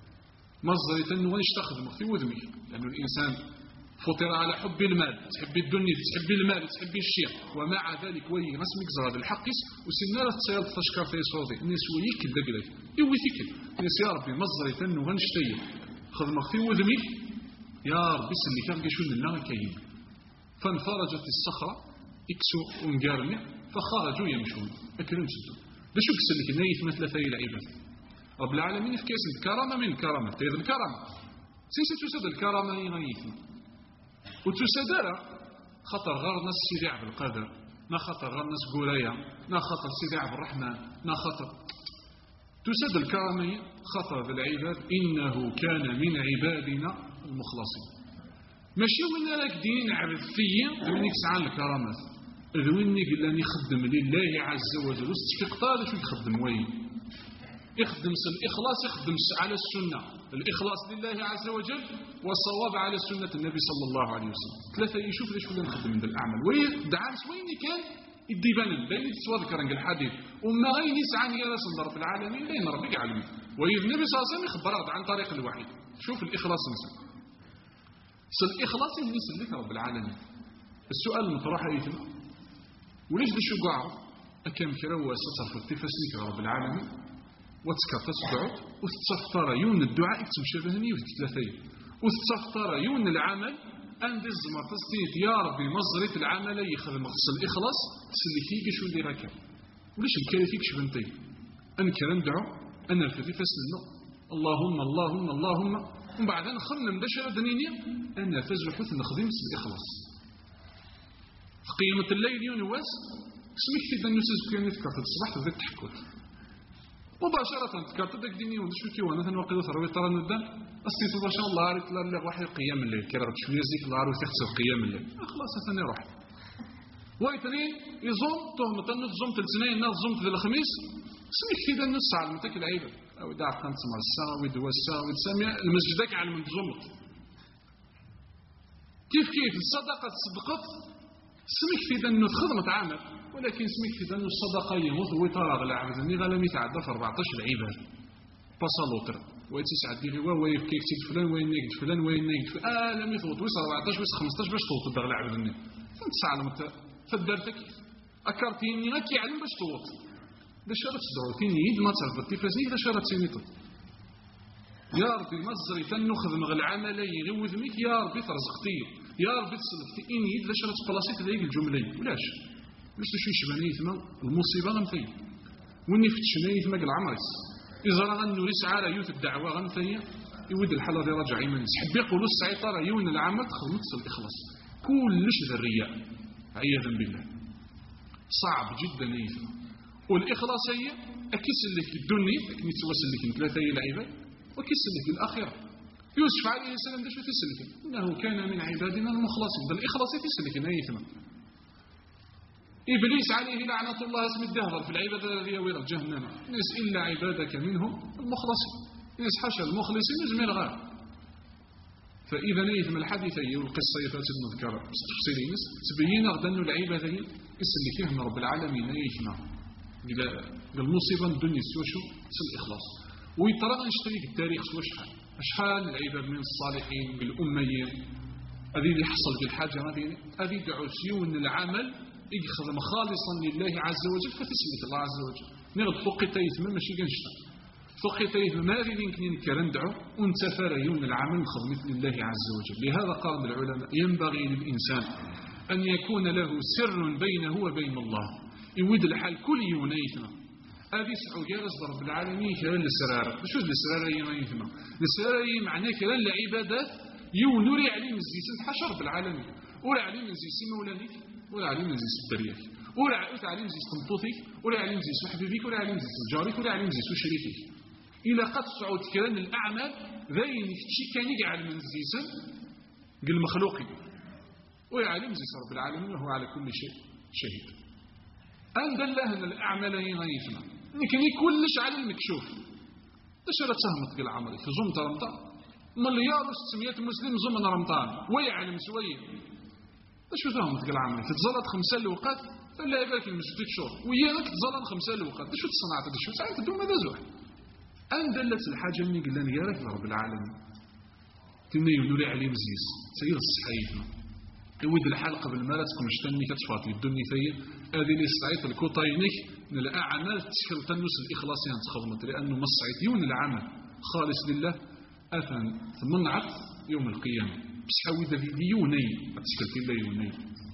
مصدر تنو يستخدم في وذمي لانه الانسان فطر على حب المال تحبي الدنيا تحبي المال تحبي الشيء ومع ذلك وي رسمك زراد الحقس وسنارة تسير تشكر في صوتي الناس ويك الدقلك يوي فيك الناس يا ربي مصدري تنو غنشتي خدمة في وذمي يا ربي سلي كان قشون الله كاين فانفرجت الصخرة اكسو ونقارني فخرجوا يمشون اكلون سدوا لشو كسلك نايث مثل ثاني العباد رب العالمين في كاس الكرامة من الكرامة تيذ الكرامة سيسي تسد الكرامة يغيثنا وتسدر خطر غير ناس سيدي عبد القادر نا خطر غير ناس قوريا نا خطر سيدي عبد الرحمن نا خطر تسد الكرامية خطر بالعباد إنه كان من عبادنا المخلصين ماشي من لك دين عبد فيا ذوينك سعى الكرامات ذوينك اللي يخدم لله عز وجل واستفقطار شو يخدم وين يخدم الإخلاص، يخدم على السنة، الإخلاص لله عز وجل والصواب على سنة النبي صلى الله عليه وسلم. ثلاثة يشوف ليش كنا نخدم من الأعمال ويدعم وين كان يديبان بين تتوذكر الحديث وما غير يسعى يا رسول رب العالمين لين ربك علمي والنبي صلى الله عليه وسلم يخبر عن طريق الوحي. شوف الإخلاص مثلا الإخلاص ينسى لك رب العالمين. السؤال المطروح يتم وليش شو قاعد أكم كروا ستصرف التفاسيك رب العالمين وتسكر تسبعه وتتفطر يون الدعاء تمشبهني وتتلثي وتتفطر يون العمل عند الزمر تستيت يا ربي مصريت العمل يخدم غسل الإخلاص تسلكيك شو اللي راكب وليش الكارثيك شبنتي أنا كرم دعو أنا الفتي فسلنا اللهم اللهم اللهم ومن بعد نخمم دشرة دنيني أنا فزر حث نخدم الإخلاص في قيمة الليل يونواس اسمك في دنيوسز كياني تكرت الصباح ذات تحكوت مباشرة تكرت داك ديني ونشوف كي وانا تنوقيدو ثروي ترى ندان استيطو ما شاء الله عارف لا واحد قيام الليل كي راه شويه زيك الله عارف تحسب قيام الليل خلاص ثاني روح وايتني يزوم تهمة تنف زومت الاثنين ناس زومت الخميس اسمك في دنيوس الساعة المتاك العيبة او داع كانت تسمع الساعة ويدوا الساعة ويتسمع المسجدك على من تزومت كيف الصدقة تسبقت سمك في دنيوس خدمة عامل ولكن سمك في دنيوس الصدقة يموت ويطارغ العبد اني غالم يتعدى في 14 العباد بصلوتر ويتسع ديري وين كيف تيك فلان وين يجد فلان وين يجد لم يفوت ويس 14 ويس 15 باش توط الدغ العبد اني فانت سالم فدارتك اكرتيني غاكي علم باش توط باش راه تدعوتيني يد ما تصرف التفاسي باش راه تسينيتو يا ربي مزري تنخدم غ العمل يغوذ ميك يا ربي ترزقتي يا ربي تصلفتي اني يد باش راه تبلاصيت هذيك الجمله ولاش شو يشبهني ثما المصيبه غنفي واني فتشني ثما قال عمرس اذا راه غنوريس على يوت الدعوه غنفيا يود الحاله دي راجع يمن حب يقولوا السيطره يون العمل تخلص الاخلاص كلش الرياء عياذا بالله صعب جدا يثما والاخلاص هي اكيس لك الدنيا كني توصل لك ثلاثه العباد وكيس لك الاخره يوسف عليه السلام باش تسلك انه كان من عبادنا المخلصين بل الاخلاص تسلك يثما إبليس عليه لعنة الله اسم الدهر في العبادة الذي ويرى جهنم ناس إلا عبادك منهم المخلصين ناس حاشا المخلصين نجمل غير فإذا نيثم الحديث والقصة يتأتي نذكر تفصيل ناس تبين غدا أن العبادة يسلك فيهم رب العالمين يثمع بالمصيبة الدنيا سوشو الإخلاص ويطرق نشتري في التاريخ سوى شحال العباد من الصالحين بالأميين هذه اللي حصل في الحاجة هذه دعوا سيون العمل يخدم خالصا لله عز وجل فتسلك الله عز وجل نغد فوقي تيثم ماشي كنشتا فوقي تيثم ما غير يمكن نكرندعو ونتفر يوم العمل خدمة لله عز وجل. لهذا قال العلماء ينبغي للإنسان أن يكون له سر بينه وبين الله يود الحال كل يوم يثم هذه سعو جالس رب العالمين كلام السرارة شو السرارة يثم السرارة معناه كلام العبادات يونوري عليه مزيسن حشر بالعالمين ولا عليه مزيسن مولانيك ولا عليم نزيس الدرياك ولا عليم نزيس تنطوطيك ولا عليم نزيس حبيبيك ولا عليم نزيس جارك ولا عليم نزيس شريكك إلى قد صعود كلام الأعمال ذين فتشي كان يجعل من نزيسا قل مخلوقي ولا عليم نزيس رب العالمين وهو على كل شيء شهيد أن الله أن الأعمال يغيثنا لكن كلش على المكشوف تشرت سهمت قل عمري في زمت رمضان مليار و600 مسلم زمن رمضان ويعلم سويه شو فاهم تقول عمي تتزلط 5 الوقت فلا يبارك المسجد شهور وياك تتزلط 5 الوقت شو تصنع شو ساعات تدوم هذا زوح ان دلت الحاجه اللي قلنا يا رب العالمين تني يقولوا عليه مزيز سيد الصحيح يود الحال قبل ما تكون مشتني كتفاطي الدنيا فيا هذه اللي استعيط الكوطاينك من الاعمال تشكل تنس الاخلاص يعني تخدمت لانه ما يون العمل خالص لله اثن ثمنعت يوم القيامه بسحوي ذا يوني أتشكلت الله يوني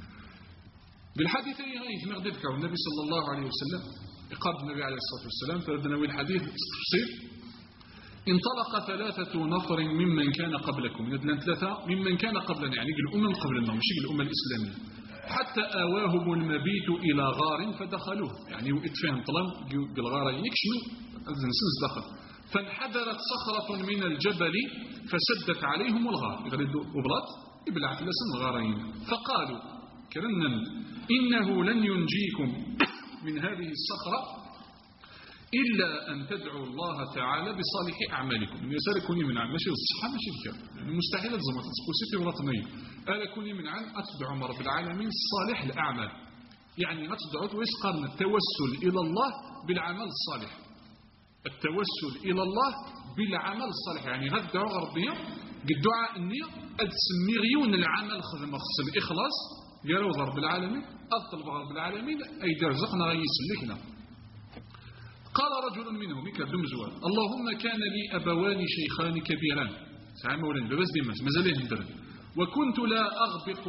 بالحديث يغيث مغدبك والنبي صلى الله عليه وسلم يقرب النبي عليه الصلاة والسلام فردنا الحديث تفصيل انطلق 3 نفر ممن كان قبلكم ندلن 3 ممن كان قبلنا يعني الأمم قبلنا مش الأمة الإسلامية حتى آواهم المبيت إلى غار فدخلوه يعني وإتفاهم طلم بالغار يكشمل الزنسنس دخل فانحدرت صخرة من الجبل فسدت عليهم الغار يغردوا وبلات يبلعت لسن الغارين فقالوا كرنا إنه لن ينجيكم من هذه الصخرة إلا أن تدعوا الله تعالى بصالح أعمالكم. إن يسأل كوني من عن ماشي الصحة ماشي الكر، يعني مستحيل تزمت تقول سيتي ولا تنيم. ألا كوني من عن أتدعوا رب العالمين صالح الأعمال، يعني أتدعوا ويسقرن التوسل إلى الله بالعمل الصالح. التوسل إلى الله بالعمل الصالح يعني غدعوا ربيا الدعاء النية أتسمي غيون العمل خدمة خص الإخلاص قالوا رب العالمين أطلب رب العالمين أي درزقنا غيسلكنا. قال رجل منهم يكدم زوال اللهم كان لي أبوان شيخان كبيران سعى مولانا بس ديماس مازالين درن وكنت لا أغبق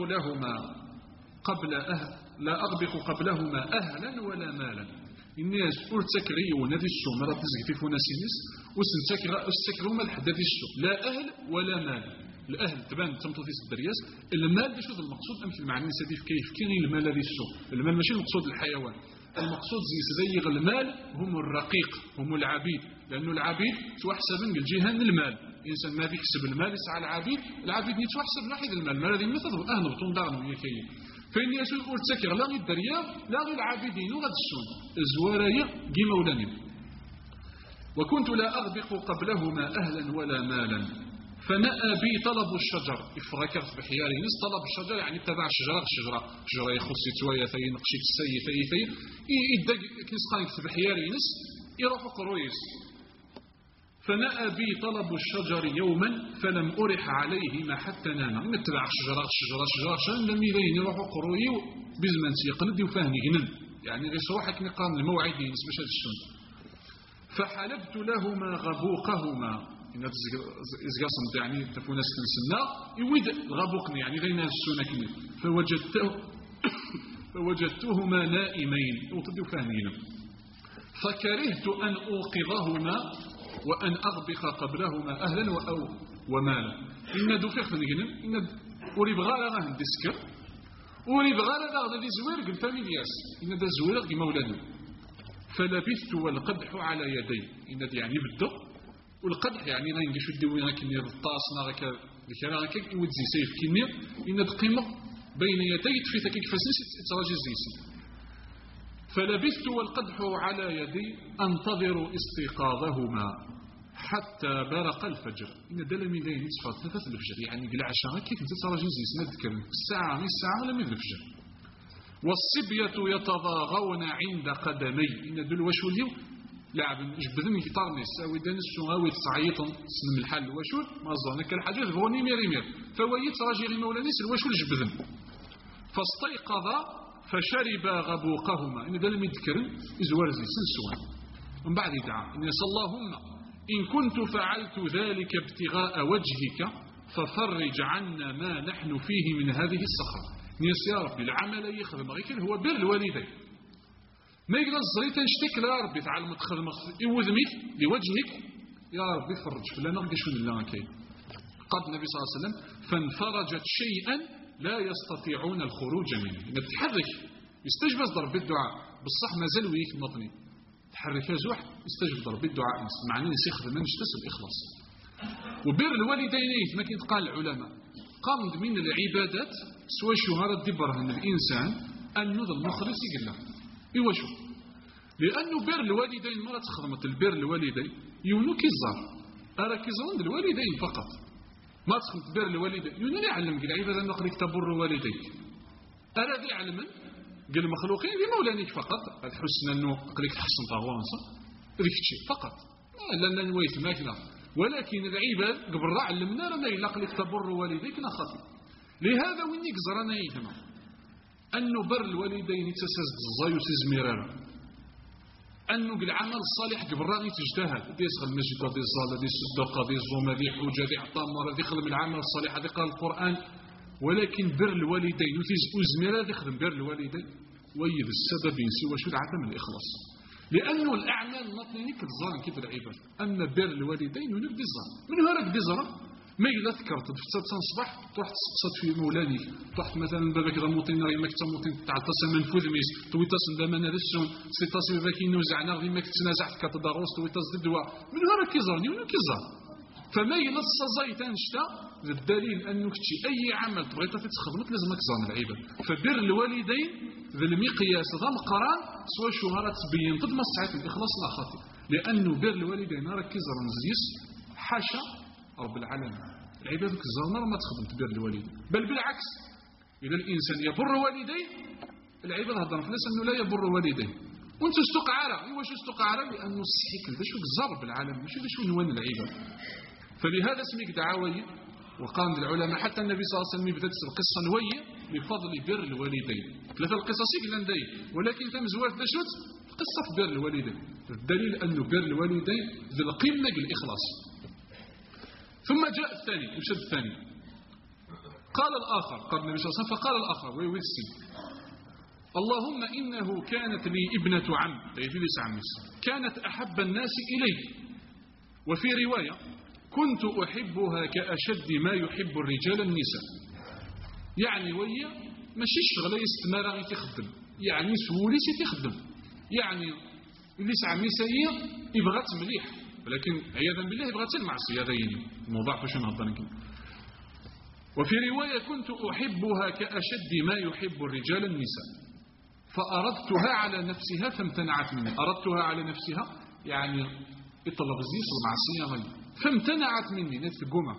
قبلهما أهلا ولا مالا. الناس أرتكري ونادي السوم راه تزكي في ناسينس واستكروا ما الحدث السوم لا أهل ولا مال. الأهل تبان تمطل في الدرياس المال شوف المقصود أمثل مع الناس كيف كاين المال هذه السوم. المال ماشي المقصود الحيوان، المقصود زيغ المال هم الرقيق هم العبيد، لأنه العبيد توحسب الجهان المال. الإنسان ما بيحسب المال يسعى العبيد يتوحسب ناحية المال ما الذي مثل أهل بطون دارنا ويكيين فإن يسوي أرتكر لا غير الدريا لا غير العابدين وغد السون الزوارايا كيما ولاني. وكنت لا أغبق قبلهما أهلا ولا مالا فنأى بي طلب الشجر إفراكرت بحياره نس طلب الشجر يعني تبع شجرة يخص تويا ثي نقشي السي ثي يدق كنس قايت بحياره نس يروح قرويس. فنأى بي طلب الشجر يوما فلم أرح عليهما حتى نام. نتبع شجرة شان لم يلين يروح قروي بزمن سيقند وفهني جنن يعني غير صراحة نقام الموعدين باش الشمس. فحلبت لهما غبوقهما إن إزقاصم يعني تفوناس كنسنا يود غبوقني يعني غير ناس السنكني فوجدتهما نائمين وطدوا فهنين فكرهت أن أوقظهما وأن أغبق قبلهما أهلا ومالا. إن دوفيق فنجنم إن أريد غالا غاهم ديسكر أريد غالا غادا دي زوير قل فاميلياس إن دا زوير قل مولاني. فلبثت والقدح على يدي إن دي يعني بدأ والقدح يعني غاين شو الدوين كني الطاسنا غاكا لكرا يودزي سيف كني إن قيمة بين يدي تفيتا كيف فاسنس تراجي زيسي. فلبثت والقدح على يدي أنتظر استيقاظهما حتى برق الفجر. إن دلمي ذي نصفى 3 الفجر يعني قل عشاء كيف انت تراجي زيس نذكر الساعة ولا من الفجر. والصبية يتضاغون عند قدمي إن دل وشو اليوم لعب جبذني في طارني ساوي دانس شغاوي تصعيطا سنم الحل وشول ما ظنك الحاجات غوني مير فويت راجي مولانيس الوشول جبذن. فاستيقظ فشرب غبوقهما إن ذا لم يذكرن إزوارزي سنسوان من بعد دعا إن اللهم إن كنت فعلت ذلك ابتغاء وجهك ففرج عنا ما نحن فيه من هذه الصخرة. نيس يا ربي العمل يخدم غير هو بر الوالدين ما يقدر الزريت نشتك لا ربي تعلم تخدم يوذمك لوجهك يا ربي فرج فلا نرجع شو الله كاين. قد النبي صلى الله عليه وسلم فانفرجت شيئا لا يستطيعون الخروج منه. نتحرك يستجب ضرب الدعاء بالصح ما زال ويك مطني تحرك زوح يستجب ضرب الدعاء معني يسخذ من يشتسل الإخلاص. وبر الوالدين ما كنت قال العلماء قام من العبادات سوى شهرة دبرهن الإنسان أنه ذا المخلص يقول إيوا شو لأنه بر الوالدين مرة تخدمت البر الوالدين يونو كيزار أراكيزون الوالدين فقط ما تخدم بر الوالدين يونو يعلم قال عبادة أنه قريك تبر والديك أرى ذي علما قال المخلوقين بمولانيك فقط الحسن أنه قريك تحسن طاوانسا ذيك الشيء فقط لأننا نويت ماكنا ولكن العباد قبل علمنا لنا إلا قريك تبر والديك نخطي. لهذا وينك زرنا يهما أنه بر الوالدين تساز بالزاي وتزميرارا أنه العمل الصالح قبل راغي تجتهد دي يسغل المسجد دي الصلاة دي الصدقة دي الزومة دي حوجة دي عطامرة دي خدم العمل الصالح دي قال القرآن. ولكن بر الوالدين وزميرا دي خدم بر الوالدين ويد السبب سوى شو عدم الإخلاص لأنه الأعمال نطنيني كتظاهر كيف العباد. أما بر الوالدين ونبدي الظاهر من هراك دي زرا ما إلا ذكرت تفتت صباح تروح تقصد في مولاني تروح مثلا بابك ذا موطين راه ما كتموطين تاع تصل من فوذميس توي تصل دمان هذا السون سي تصل باكي نوزعنا غير ما كتنازعت كتداروس توي تصل الدواء من هنا كيزرني ولا كيزر. فما إلا الصزاي تنشتا للدليل أنه كتشي أي عمل تبغي تخدمك لازم تزرن العباد. فبر الوالدين ذا المقياس ذا مقران سواء شهرة تبين قد ما صعيت الإخلاص لا خاطئ لأنه بر الوالدين ركز رمزيس حاشا رب العالمين. العباد الزرنا ما تخدم تبر الوالدين، بل بالعكس إذا الإنسان يبر والديه العباد هضر فلاس أنه لا يبر والديه. وانت استقعارة واش استقعارة؟ لأنه السحيكل ذا شو الزرب العالم ماشي ذا شو نوان العباد. فلهذا سميك دعاوي وقام العلماء حتى النبي صلى الله عليه وسلم بدات القصه نويه بفضل بر الوالدين. ثلاثه القصص كنداي ولكن تم زوات دشوت قصه بر الوالدين. الدليل انه بر الوالدين ذي القمه بالاخلاص. ثم جاء الثاني، وش الثاني؟ قال الاخر، قال النبي صلى الله عليه وسلم فقال الاخر ويوسي اللهم انه كانت لي ابنه عم ليس عمس كانت احب الناس الي، وفي روايه كنت أحبها كأشد ما يحب الرجال النساء. يعني ويا ماشي الشغله يستمر غير تخدم، يعني سولي سي تخدم، يعني اللي سعى مسايا يبغى مليح ولكن عياذا بالله يبغى المعصيه. هذا الموضوع فاش نهضر لكم. وفي روايه كنت أحبها كأشد ما يحب الرجال النساء فأردتها على نفسها فامتنعت مني. أردتها على نفسها يعني يطلب الزيس المعصيه غير فامتنعت مني نفس الجمعة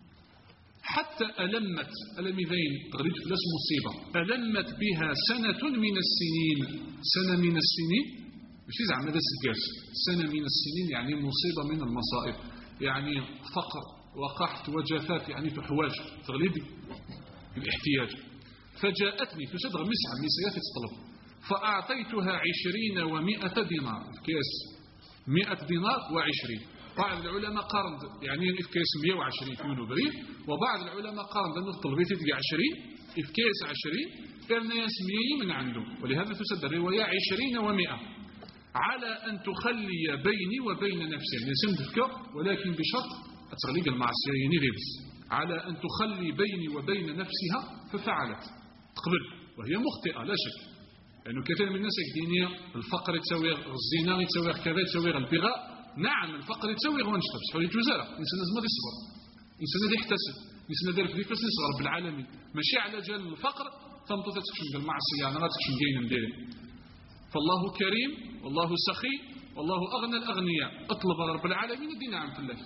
حتى ألمذين تغريد فلاس مصيبة ألمت بها سنة من السنين. سنة من السنين مش زعما هذا السجاس، سنة من السنين يعني مصيبة من المصائب، يعني فقر وقحط وجفاف، يعني تحواج تغليد الاحتياج. فجاءتني تشد غمس عن مسيات تطلب فأعطيتها 20 و100 دينار في كاس 100 دينار و20. بعض العلماء قارن يعني إفكاس 120 في نبري، وبعض العلماء قارن أنه الطلبية تلقى 20 إفكاس 20 الناس 100 من عنده. ولهذا تسد الرواية 20 و100 على أن تخلي بيني وبين نفسي، يعني سمتك ولكن بشرط أتغليق المعصية غيبس، على أن تخلي بيني وبين نفسها. ففعلت تقبل وهي مخطئة لا شك، لأنه يعني كثير من الناس يديني الفقر يتساوي الزنا يتساوي كذا يتساوي البغاء. نعم الفقر يتساوي غنشطب حولي توزارة إنسان لازم هذا يصبر، إنسان هذا يحتسب، إنسان هذا يرفض يفلس يصغر رب العالمين ماشي على جال الفقر تمطط تكشم بالمعصية أنا ما تكشم جاين ندير. فالله كريم والله سخي والله أغنى الأغنياء أطلب رب العالمين دي نعم في الله.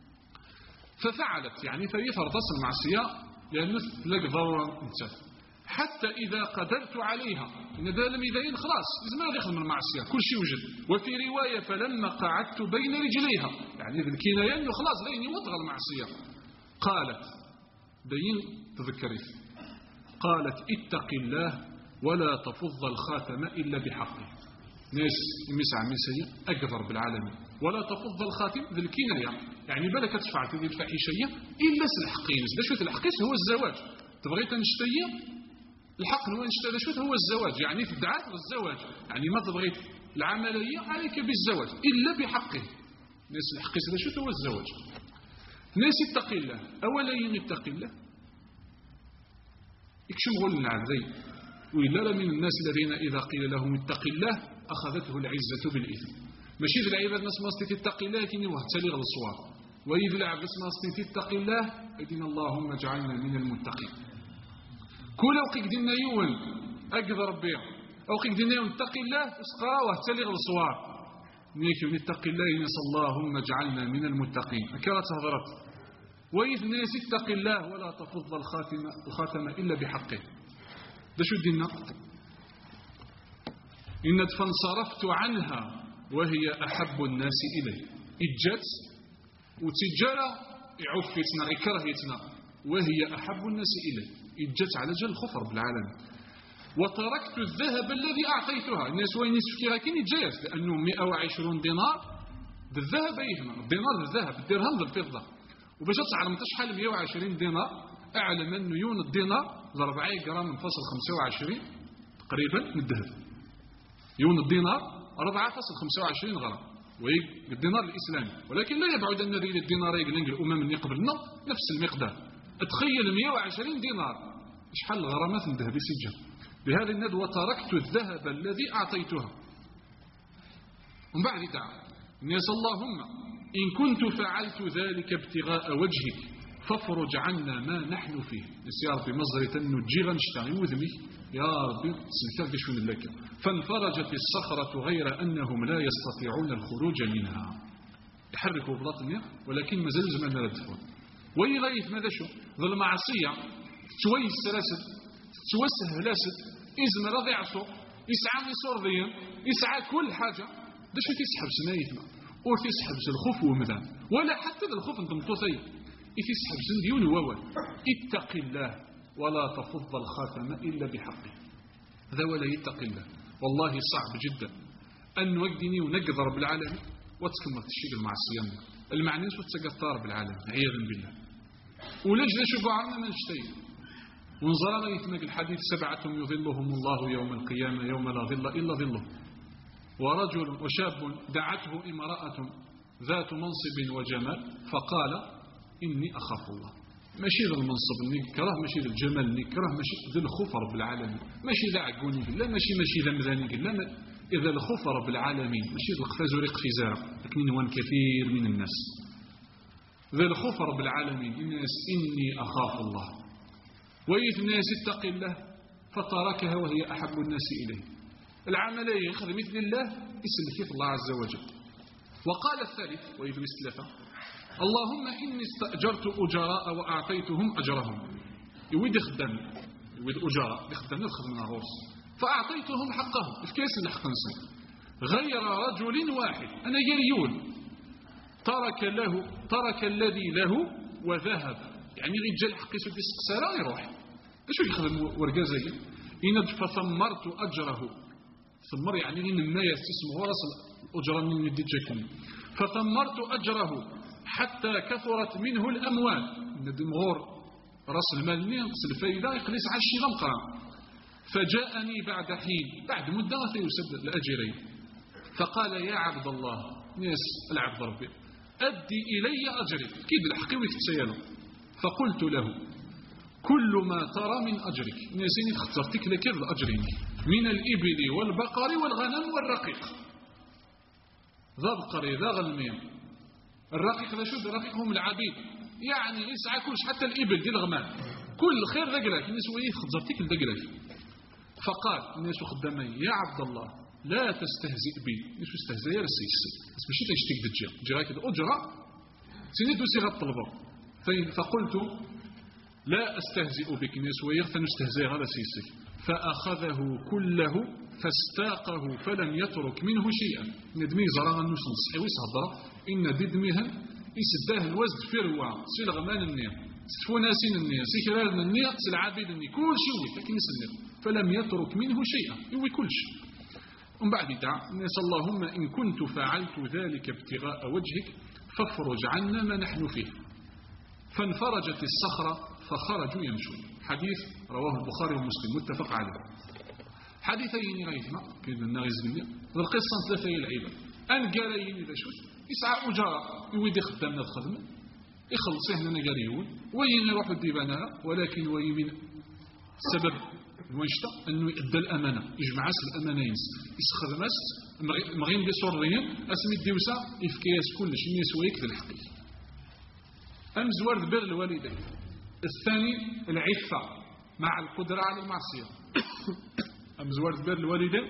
ففعلت يعني فهي فرطس المعصية لأنه لك ضرورة انتهت حتى إذا قدرت عليها إن ذا لم يذين خلاص لازم يدخل من المعصية كل شيء وجد. وفي رواية فلما قعدت بين رجليها يعني الكناية إنه خلاص لين يوطغ المعصية قالت بين تذكرت قالت اتق الله ولا تفض الخاتم إلا بحقه. ناس يمسع مسيا أكثر بالعالمين ولا تفض الخاتم ذي الكناية يعني بالك تفعل هذه الفاحشية إلا الحقين. شوية الحقيس هو الزواج تبغي تنشتيه الحق هو نشتغل شوية هو الزواج يعني تدعات الزواج يعني ما تبغي العملية عليك بالزواج إلا بحقه. ناس الحقيس هذا شوية هو الزواج. ناس اتق الله أولا يتق الله يكشم غل العبدين وإلا من الناس الذين إذا قيل لهم اتق الله أخذته العزة بالإثم. ماشي ذي العباد ناس ما استيت اتق الله كني وهتلي غلصوار وإذا العبد ما استيت اتق الله أدين اللهم اجعلنا من المتقين. كل وقيك دينا يون أقدر بيه وقيك دينا يون اتق الله اسقى وهتلي غلصوار نيكي ونتق الله نسأل اللهم اجعلنا من المتقين. أكرت هضرت وإذ ناس اتق الله ولا تفض الخاتم إلا بحقه. ده شو دينا إن فانصرفت عنها وهي أحب الناس إلي إجت وتجارة عفتنا إكرهتنا وهي أحب الناس إلي إجت على جل الخفر بالعالم. وتركت الذهب الذي أعطيتها الناس وين يسفكي لكن إجاز لأنه 120 دينار بالذهب يهما الدينار بالذهب الدرهم بالفضة وباش تعلم تشحال 120 دينار أعلم أنه يون الدينار 4 جرام من فاصل 25 تقريبا من الذهب. يون الدينار 4.25 غرام وهي الدينار الإسلامي ولكن لا يبعد أن ذي الدينار يقلن الأمم اللي قبلنا نفس المقدار. تخيل 120 دينار شحال الغرامات من ذهب سجل. بهذه الندوة تركت الذهب الذي أعطيتها. ومن بعد دعا الناس اللهم إن كنت فعلت ذلك ابتغاء وجهك فافرج عنا ما نحن فيه. يا ربي مزرية أنه تجي غنشتغي وذمي يا ربي سلكا كشون لك. فانفرجت الصخرة غير أنهم لا يستطيعون الخروج منها. يحركوا بلاطنيا ولكن مازال زمان ردفون. ويغيث ماذا شو ذو المعصية توي السلاسل توسه هلاسل إزم راضي عصو يسعى يصور ذيا يسعى كل حاجة باش تسحب سنايتنا وتسحب الخوف ومذان ولا حتى الخوف انتم توثي يتسحب سنديون ووال. اتق الله ولا تفض الخاتم إلا بحقه. هذا ولا يتق الله. والله صعب جدا أن نوقدني ونقض رب العالمين وتكمل تشيل المعصية المعنى وتسقط رب العالمين عياذا بالله. ولجل شو بعرنا من نشتي ونظرنا يتمك الحديث 7 يظلهم الله يوم القيامة يوم لا ظل إلا ظله. ورجل وشاب دعته امرأة ذات منصب وجمال فقال إني أخاف الله. ماشي ذا المنصب نكره ماشي ذا الجمال نكره ماشي ذا الخوف رب العالمين ماشي ذا عقوني بالله ماشي ذا مذاني بالله إذا الخوف رب العالمين ماشي ذا القفاز وريق في زارع لكن نوان كثير من الناس ذا الخوف رب العالمين الناس إني أخاف الله. ويث الناس اتق الله فتركها وهي أحب الناس إليه. العملية يخذ مثل الله اسم كيف الله عز وجل. وقال الثالث ويث مثلثة اللهم إني استأجرت أجراء وأعطيتهم أجرهم. يويد خدام يويد أجراء يخدم يدخل من الرؤوس فأعطيتهم حقهم الكاس اللي حق نسل غير رجل واحد أنا يريون ترك الذي له وذهب يعني رجال حقي سوف يستقسر يروح ايش يخدم ورقازي إن فثمرت أجره ثمر يعني إن الناية اسمه راس الأجرة من يديجكم فثمرت أجره حتى كثرت منه الأموال. الدمغور راس المال نقص الفائدة يقليس على الشيء غمقرا. فجاءني بعد حين بعد مدة يسد الأجرين فقال يا عبد الله ناس العبد ربي أدي إلي أجري كيد الحقي ويكتسيله. فقلت له كل ما ترى من أجرك ناسيني اخترتك لك الأجرين من الإبل والبقر والغنم والرقيق. ذا بقري ذا غنمين الرقيق ذا شو الرقيق هم العبيد يعني يسعى كلش حتى الإبل دي الغمام كل خير ذقلك الناس ويه خزرتك الذقلك. فقال الناس خدامي يا عبد الله لا تستهزئ بي الناس استهزئ يا رسيسي بس ماشي تشتك دجا جراك الأجرة سنيدو صيغة طلبه. فقلت لا أستهزئ بك الناس ويه فنستهزئ على سيسي. فأخذه كله فاستاقه فلم يترك منه شيئا. ندمي زرع النص نصحي ويصدر إن ددمها يسداه الوزد فروع سيل غمان النير ستفوناسين النير سيكرار النير سالعابد النير كل شيء لكن النير فلم يترك منه شيئا يوي كل شيء. ومن بعد دعا الناس اللهم إن كنت فعلت ذلك ابتغاء وجهك فافرج عنا ما نحن فيه. فانفرجت الصخرة فخرجوا يمشون. حديث رواه البخاري ومسلم متفق عليه. حديثين غيثما كيف الناغز بالله والقصة ثلاثة العيبة أن قالين إذا شوش يسعى أجارة يويد خدامنا الخدمة يخلص هنا نقاريون وين يروحوا الديبانا ولكن وين من سبب الوانشتا أنه يؤدى الأمانة يجمع الأمانة يسخدمس مغين بصوريين أسمي الديوسة إفكياس كلش الناس ويك ذا الحقيقة. أم زوار بر الوالدين. الثاني العفة مع القدرة على المعصية. أم زوار بر الوالدين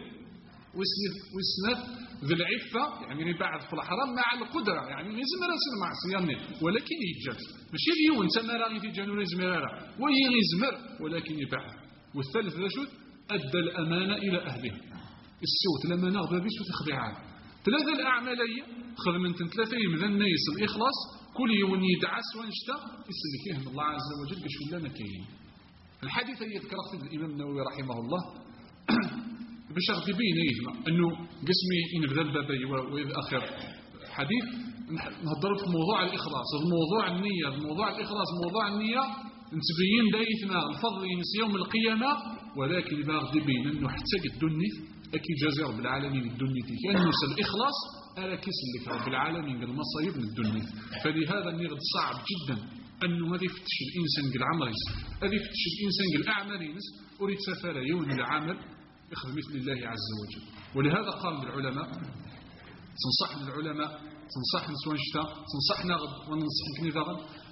وسنة ذي العفة يعني بعد في الحرام مع القدرة يعني يزمر المعصية ولكن يجاز ماشي اليوم انت ما راغي تيجانو يزمر ويزمر ولكن يبعد. والثالث ذا شو أدى الأمانة إلى أهلها السوت لما نغضب بسوت خديعان. ثلاثة الأعمالية خدمة ثلاثة يمذن نيس الإخلاص كل يوم يدعس وانشتا يسلكيهم الله عز وجل باش لنا كاين. الحديث يذكر في الإمام النووي رحمه الله باش غادي يبين انه قسمي ينبذل البابي وإذ آخر حديث نهضر في موضوع الإخلاص الموضوع النية الموضوع الإخلاص موضوع النية نتبين دايتنا الفضل ينس يوم القيامة ولكن إذا غادي يبين انه حتى الدنيا أكي جازي رب العالمين الدنيا كأنه الإخلاص ألا كيسلك رب العالمين بالمصايب من الدنيا. فلهذا النغد صعب جدا أنه هذا يفتش الإنسان بالعمريس هذا يفتش الإنسان بالأعمالينس أريد سفر يوم العمل يخذ مثل الله عز وجل. ولهذا قال العلماء تنصح العلماء تنصح نسوان شتاء تنصحنا غد وننصحك نذاغا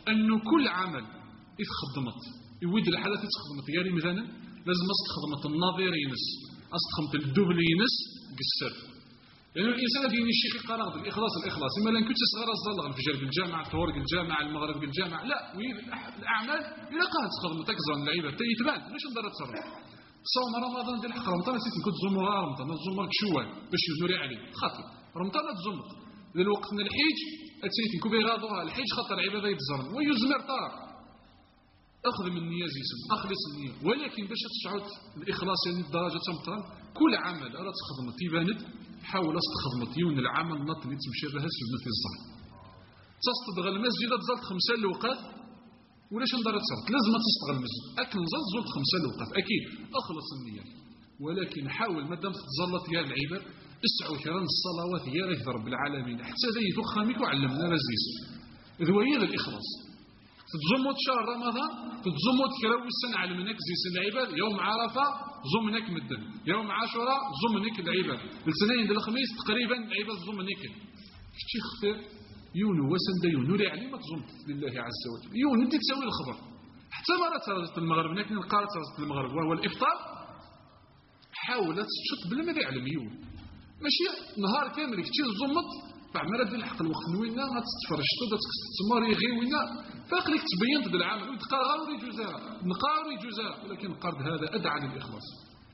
أنه كل عمل إذ خدمت يود الحالة تخدمت يا مثلا لازم استخدمت النظير ينس استخدمت الدبل ينس قصر لأن الإنسان دين الشيخ قرار الإخلاص إما لأن كنت صغير أصدر الفجر بالجامعة الطهور بالجامعة المغرب بالجامعة لا الأعمال إلا قاعد تخدم تكزر اللعيبة تيتبان ليش ندار تصرف صوم رمضان ديال الحق رمضان نسيت كنت زمر رمضان نزمر شوال باش ينوري عليه خاطر رمضان تزمر للوقت من الحج أتيت كوبي غاضوها الحج خاطر العبادة يتزرن ويزمر طرف أخذ من النية زيسم أخلص النية ولكن باش تشعر الإخلاص يعني الدرجة تمطرن كل عمل أرى تخدم تيباند حاول استخدم يون العمل نطني تمشي بها سنة في الظهر تصطدغ المسجد تزلت 5 الوقت ولاش ندار تصرف لازم تصطدغ المسجد أكل نزلت زلت 5 الوقت أكيد أخلص النية ولكن حاول مادام تتزلط يا العباد اسعوا كران الصلوات يا رب العالمين حتى ذي ذخامك وعلمنا رزيز ذوية الإخلاص تتزمت شهر رمضان تتزمت كراوي السنة على منك زي سن العباد يوم عرفة زمنك مدن يوم عاشوراء زمنك العباد الاثنين الخميس تقريبا العباد زمنك شتي خفير يونو وسند يونو علي ما تزمت لله عز وجل يونو انت تسوي الخبر حتى مرة ترزت المغرب لكن القارة ترزت المغرب وهو الإفطار حاولت تشط بلا ما يعلم يون ماشي نهار كامل كتشي زمت بعد ما رد الحق الوقت وينا غتستفرج تسمر يغي وينا فاقلك تبينت بالعمل وتقاروري جزاء نقاري جزاء ولكن القرض هذا أدعى للإخلاص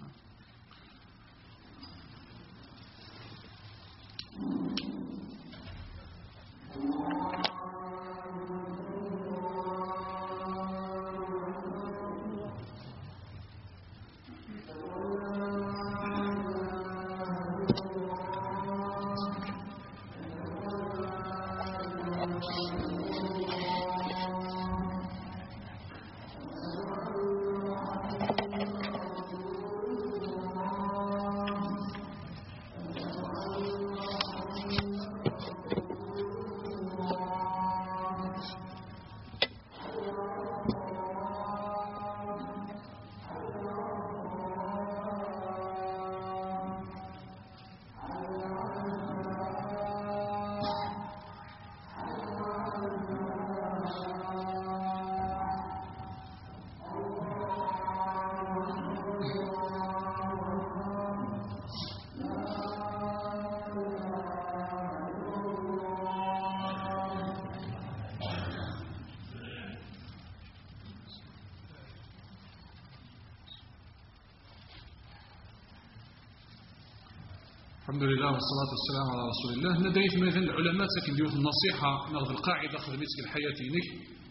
الحمد لله والصلاة والسلام على رسول الله. ندريت مثلا العلماء ساكن ديوث النصيحة ناخذ القاعدة خدمتك الحياة لك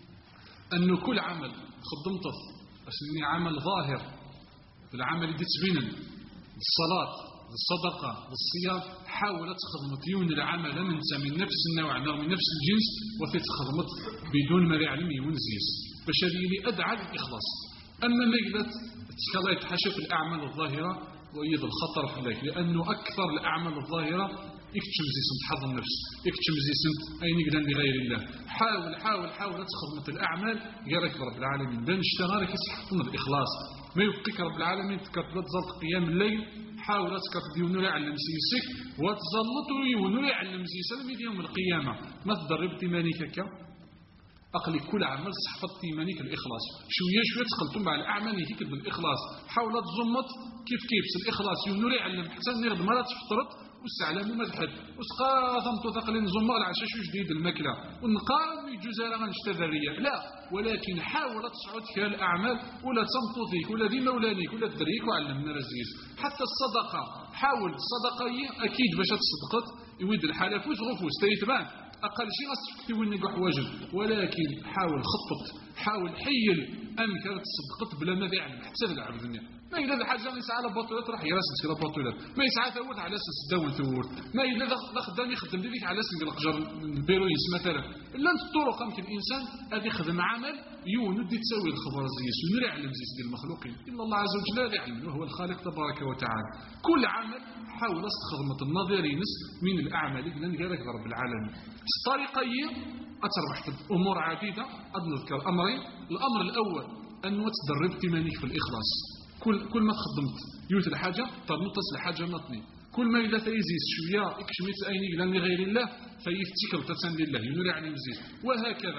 أنه كل عمل خدمته أسمي عمل ظاهر العمل اللي تبين الصلاة الصدقة الصيام حاولت خدمت يون العمل من نفس النوع من نفس الجنس وفي خدمت بدون ما يعلم يونزيس باش هذه اللي أدعى للإخلاص. أما ما قلت تخلى يتحاشى في الأعمال الظاهرة ويض الخطر في ذلك لأنه أكثر الأعمال الظاهرة يكتشم زيسن حظ النفس يكتشم زيسن أي نقدر لغير الله. حاول تخدمة الأعمال يارك رب العالمين بان اشتغالك يسحقنا الإخلاص ما يبقيك رب العالمين تكتب تزلط قيام الليل حاول تكتب يونو يعلم سيسك وتزلط يونو يعلم سيسك يوم القيامة ما تدرب تيمانيك أقلي كل عمل صحفت تيمانيك الإخلاص شوية تقلتم مع الأعمال هيك بالإخلاص حاول تزمت كيف الإخلاص يونو يعلم حتى نغد مرات فطرت والسعلام ومزحد وسقاطم تثقلين زمار العشاش جديد الماكلة ونقام يجوزها غنشتذرية لا ولكن حاول تصعد فيها الأعمال ولا تنطوثيك ولا ذي مولانيك ولا تدريك وعلمنا رزيز. حتى الصدقة حاول الصدقة أكيد باش تصدقت يود الحالة فوز غفوز تيتبان أقل شيء غتفكتي وينك حواجب ولكن حاول خطط حاول حيل أنك تصدقت بلا ما يعلم حتى العبد الدنيا ما إذا الحاجة يسعى على بطولات راح يراسل سيرا بطولات ما يسعى ثورت على أساس الدول ثور ما إذا ذا خدام يخدم ليك على أساس القجر البيرويس مثلا إلا أنت الطرق يمكن الإنسان هذا يخدم عمل يودي تسوي الخبر زيس ونرى يعلم زيس ديال المخلوقين إلا الله عز وجل لا يعلم وهو الخالق تبارك وتعالى. كل عمل حاول استخدمة النظير من الأعمال لن يغيرك رب العالمين. الطريقة هي أتربحت أمور عديدة أذكر أمرين. الأمر الأول أنه تدرب تمانيك في الإخلاص كل ما خدمت يوت الحاجة تنطس الحاجة نطني كل ما إذا تيزيز شوية اكشميت أيني لن غير الله فيفتكر تسان لله ينور عليه مزيز وهكذا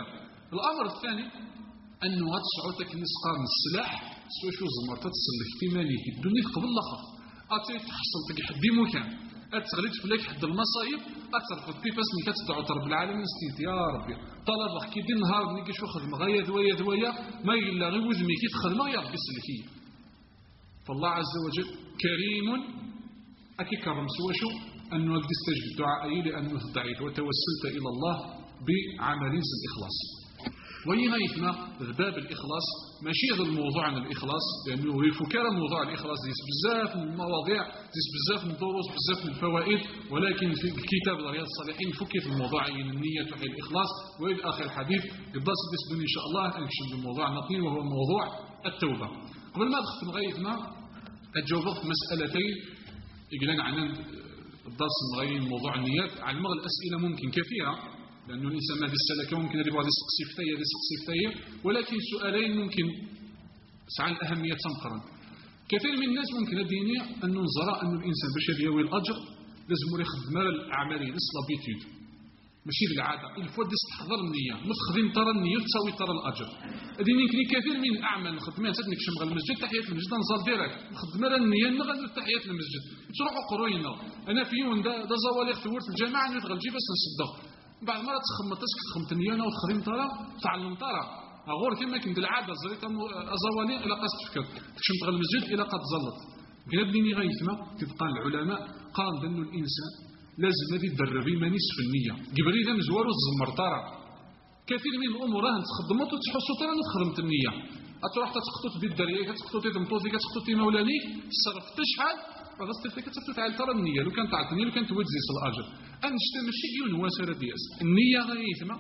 الأمر الثاني أنه غتشعر تكنسقار من السلاح سوى شو زمر تتسلك احتماليه الدنيا قبل الآخر أتي تحصل تلقى حد مكان أتغلط فيك حد المصايب أترفض كيفاش من كتدعو رب العالمين ستيت يا ربي طلبك كي دي النهار ملي كيشوف خدمة غاية دوية ما إلا غير وزمي كي تخدمه يا ربي سلكيه. فالله عز وجل كريم أكي كرم سوى شو أنه تستجب الدعاء لأنه ضعيف وتوسلت إلى الله بعمل الإخلاص. ويغيثنا باب الإخلاص ماشي غير الموضوع عن الإخلاص لأنه يفكر موضوع الإخلاص ديس بزاف من المواضيع ديس بزاف من الدروس بزاف من الفوائد ولكن في كتاب رياض الصالحين فكت الموضوع عن النية وحي الإخلاص وإلى آخر الحديث قداس ديس إن شاء الله نكشف الموضوع نطني وهو موضوع التوبة. قبل ما دخلت غيثنا أجاوبت مسألتين يقولون عن الدرس الغير موضوع النيات على المغل الأسئلة ممكن كثيرة لأنه الإنسان ما بالسلكة ممكن يريد بعض السقسيفتية ولكن سؤالين ممكن سعى الأهمية تنقرن. كثير من الناس ممكن الدينية أن ننظر أن الإنسان باش يديوي الأجر لازم يخدم الأعمال لابيتود ماشي بالعادة الفوا تستحضر النية متخدم ترى النية تساوي ترى الأجر. هذه يمكن كثير من الأعمال نخدمها تدنك شمغل المسجد تحية المسجد نصال ديرك نخدم النية نغدر تحية المسجد تروحوا قروينا أنا في يوم دا زوالي ثورت الجامعة نتغل جي بس نصدق بعد مرة تخمت النية وتخدم ترى تعلم ترى أغور كما كنت العادة زريت أزوالي إلى قصد فكر تشمت غل المسجد إلى قد زلط قلبني غيثنا تبقى العلماء قال بأن الإنسان لازم هذه تدربي ما نصف النية قبري ذا مزوار الزمر ترى كثير من الأمور راهن تخدموا تحسوا ترى تخدمت النية أتروح تسقطوا بالدريه كتسقطوا تمطوزي كتسقطوا مولاني صرف تشحال هذا استفيك تتعال ترى النية لو كان تعرف النية لو كان توجزي الأجر أنشتم الشيء ينواسر دياس النية غيثما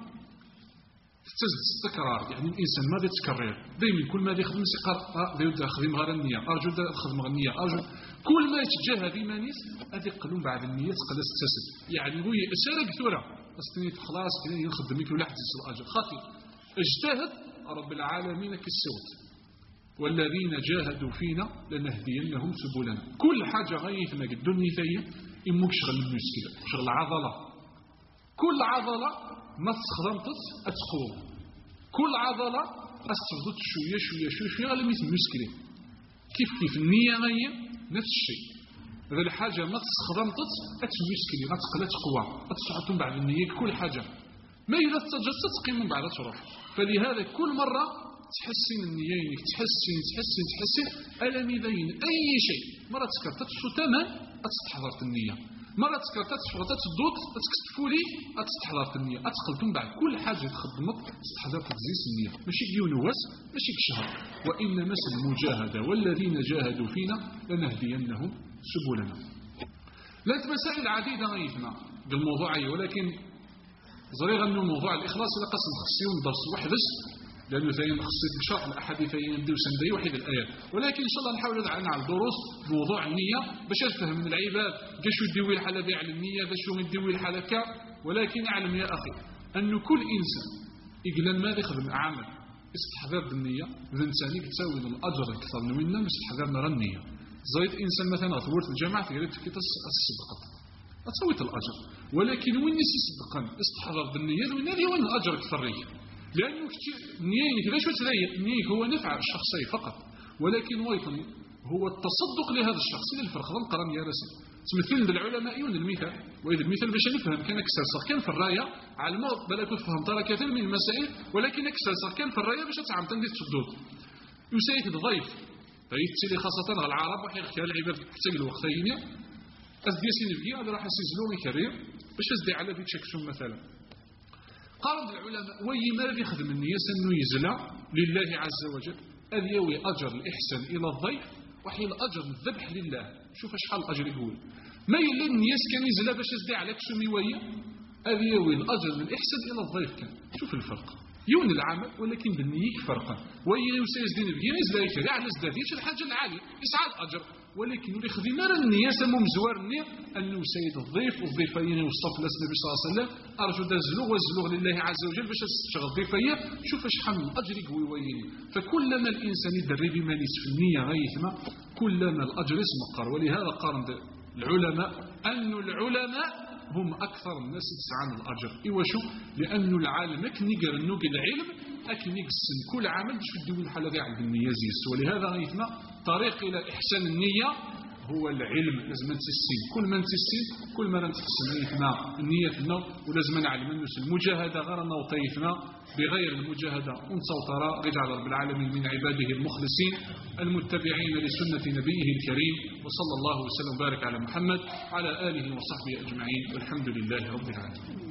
تتزد التكرار يعني الإنسان ما يتكرر دائما كل ما يخدم سيقر يبدا يخدم غير النية أرجو خدم غير النية أرجو كل ما يتجاه هذه مانيس هذه قلوب بعد النية تقدر تتسد يعني هو أسارة كثورة أستنيت خلاص كذا يخدمك ولا حتزيد الأجر خاطي اجتهد رب العالمين كالسوت والذين جاهدوا فينا لنهدينهم سبلنا كل حاجة غيث ما قد النيثية إمك شغل المسكلة شغل عضلة كل عضلة ما تخدمتش أتقوم كل عضلة أستفضت شوية غير مثل المسكلة كيف النية غير نفس الشيء هذا الحاجة ما تخدمتش أتمسكلة ما تقلت قوة أتسعطون بعد النية كل حاجة ما إذا تجسد تقيم من بعد تروح فلهذا كل مرة تحسن النيين تحسن ألم يبين أي شيء مرة تكرتت تمام أتستحضرت النية مرة تكرتت شغلتت الدوت أتكتفولي أتستحضرت النية أتقلتم بعد كل حاجة تخدمت تستحضرت تزيس النية ماشي يونوس ماشي كشهر وإنما المجاهدة والذين جاهدوا فينا لنهدينهم سبلنا. لا مسائل عديدة غيثنا بالموضوع ولكن زريغا أنه موضوع الإخلاص لقسم خصيون درس وحدس لأنه ثاني خصيت بشرح الأحاديث يندي وسندي وحيد الآيات ولكن إن شاء الله نحاول ندعنا على الدروس موضوع النية باش نفهم من العباد كشو يدوي الحالة دي على النية كشو يدوي الحالة كا ولكن أعلم يا أخي أن كل إنسان يقول ما يخدم عمل استحضار بالنية إذا إنسان يتساوي الأجر أكثر منا مش استحضار نرى النية زايد إنسان مثلا ثورت الجامعة تقريبا في الصدقات أتسويت الأجر ولكن وين يصدقن استحضر بالنية وين الأجر أكثر ليه لأنه النية ليش تريح النية هو نفع الشخصي فقط ولكن أيضا هو التصدق لهذا الشخص للفرق ضمقرا يا رسول تمثل للعلماء يون المثال وإذا المثال باش نفهم كان أكثر صار كان في الراية على الموت بلا كنت فهم ترى كثير من المسائل ولكن أكثر صار كان في الراية باش تعم تندي تشدود يسيك الضيف فيتسلي خاصة العرب وحي اختيار العباد تسجل الوقتين أزديسين الفقية هذا راح يسيزلوني كريم باش أزدي على بيت شكسون مثلا قال العلماء ويما يخدم النية سنو يزلى لله عز وجل أذ يوي أجر الإحسان إلى الضيف وحي الأجر الذبح لله شوف شحال الأجر يقول ما يلي النية كان يزلى باش يزدي على كسومي ويا أذ يوي الأجر الإحسان إلى الضيف كان شوف الفرق يون العمل ولكن بالنية فرقا ويا يسيزدين الفقية يزلى يكري على ازداديش الحاجة العالية يسعى الأجر ولكن اللي خذي نرى النية سمو مزوار النية أنه سيد الضيف والضيفين والصف النبي صلى الله عليه وسلم أرجو دا الزلوغ لله عز وجل باش تشغل الضيفين شوف شحال من الأجر يقوي ويني فكلما الإنسان يدرب ما في النية غيثما كلما الأجر يسمقر ولهذا قارن العلماء أن العلماء هم أكثر الناس يتسعى الأجر. إيواشو لأن العالم أكن يقرنو العلم أكن يقسم كل عمل باش يدوي الحالة ذي عند النية زيس. ولهذا غيثنا طريق إلى إحسان النية هو العلم. لازم نتسين كل ما نتسين كل ما نتحسن نيتنا النيتنا، ولازم نعلم الناس المجاهدة غير نوطيتنا بغير المجاهدة ونصوترا. رجع رب العالمين من عباده المخلصين المتبعين لسنة نبيه الكريم. وصلى الله وسلم وبارك على محمد وعلى آله وصحبه أجمعين والحمد لله رب العالمين.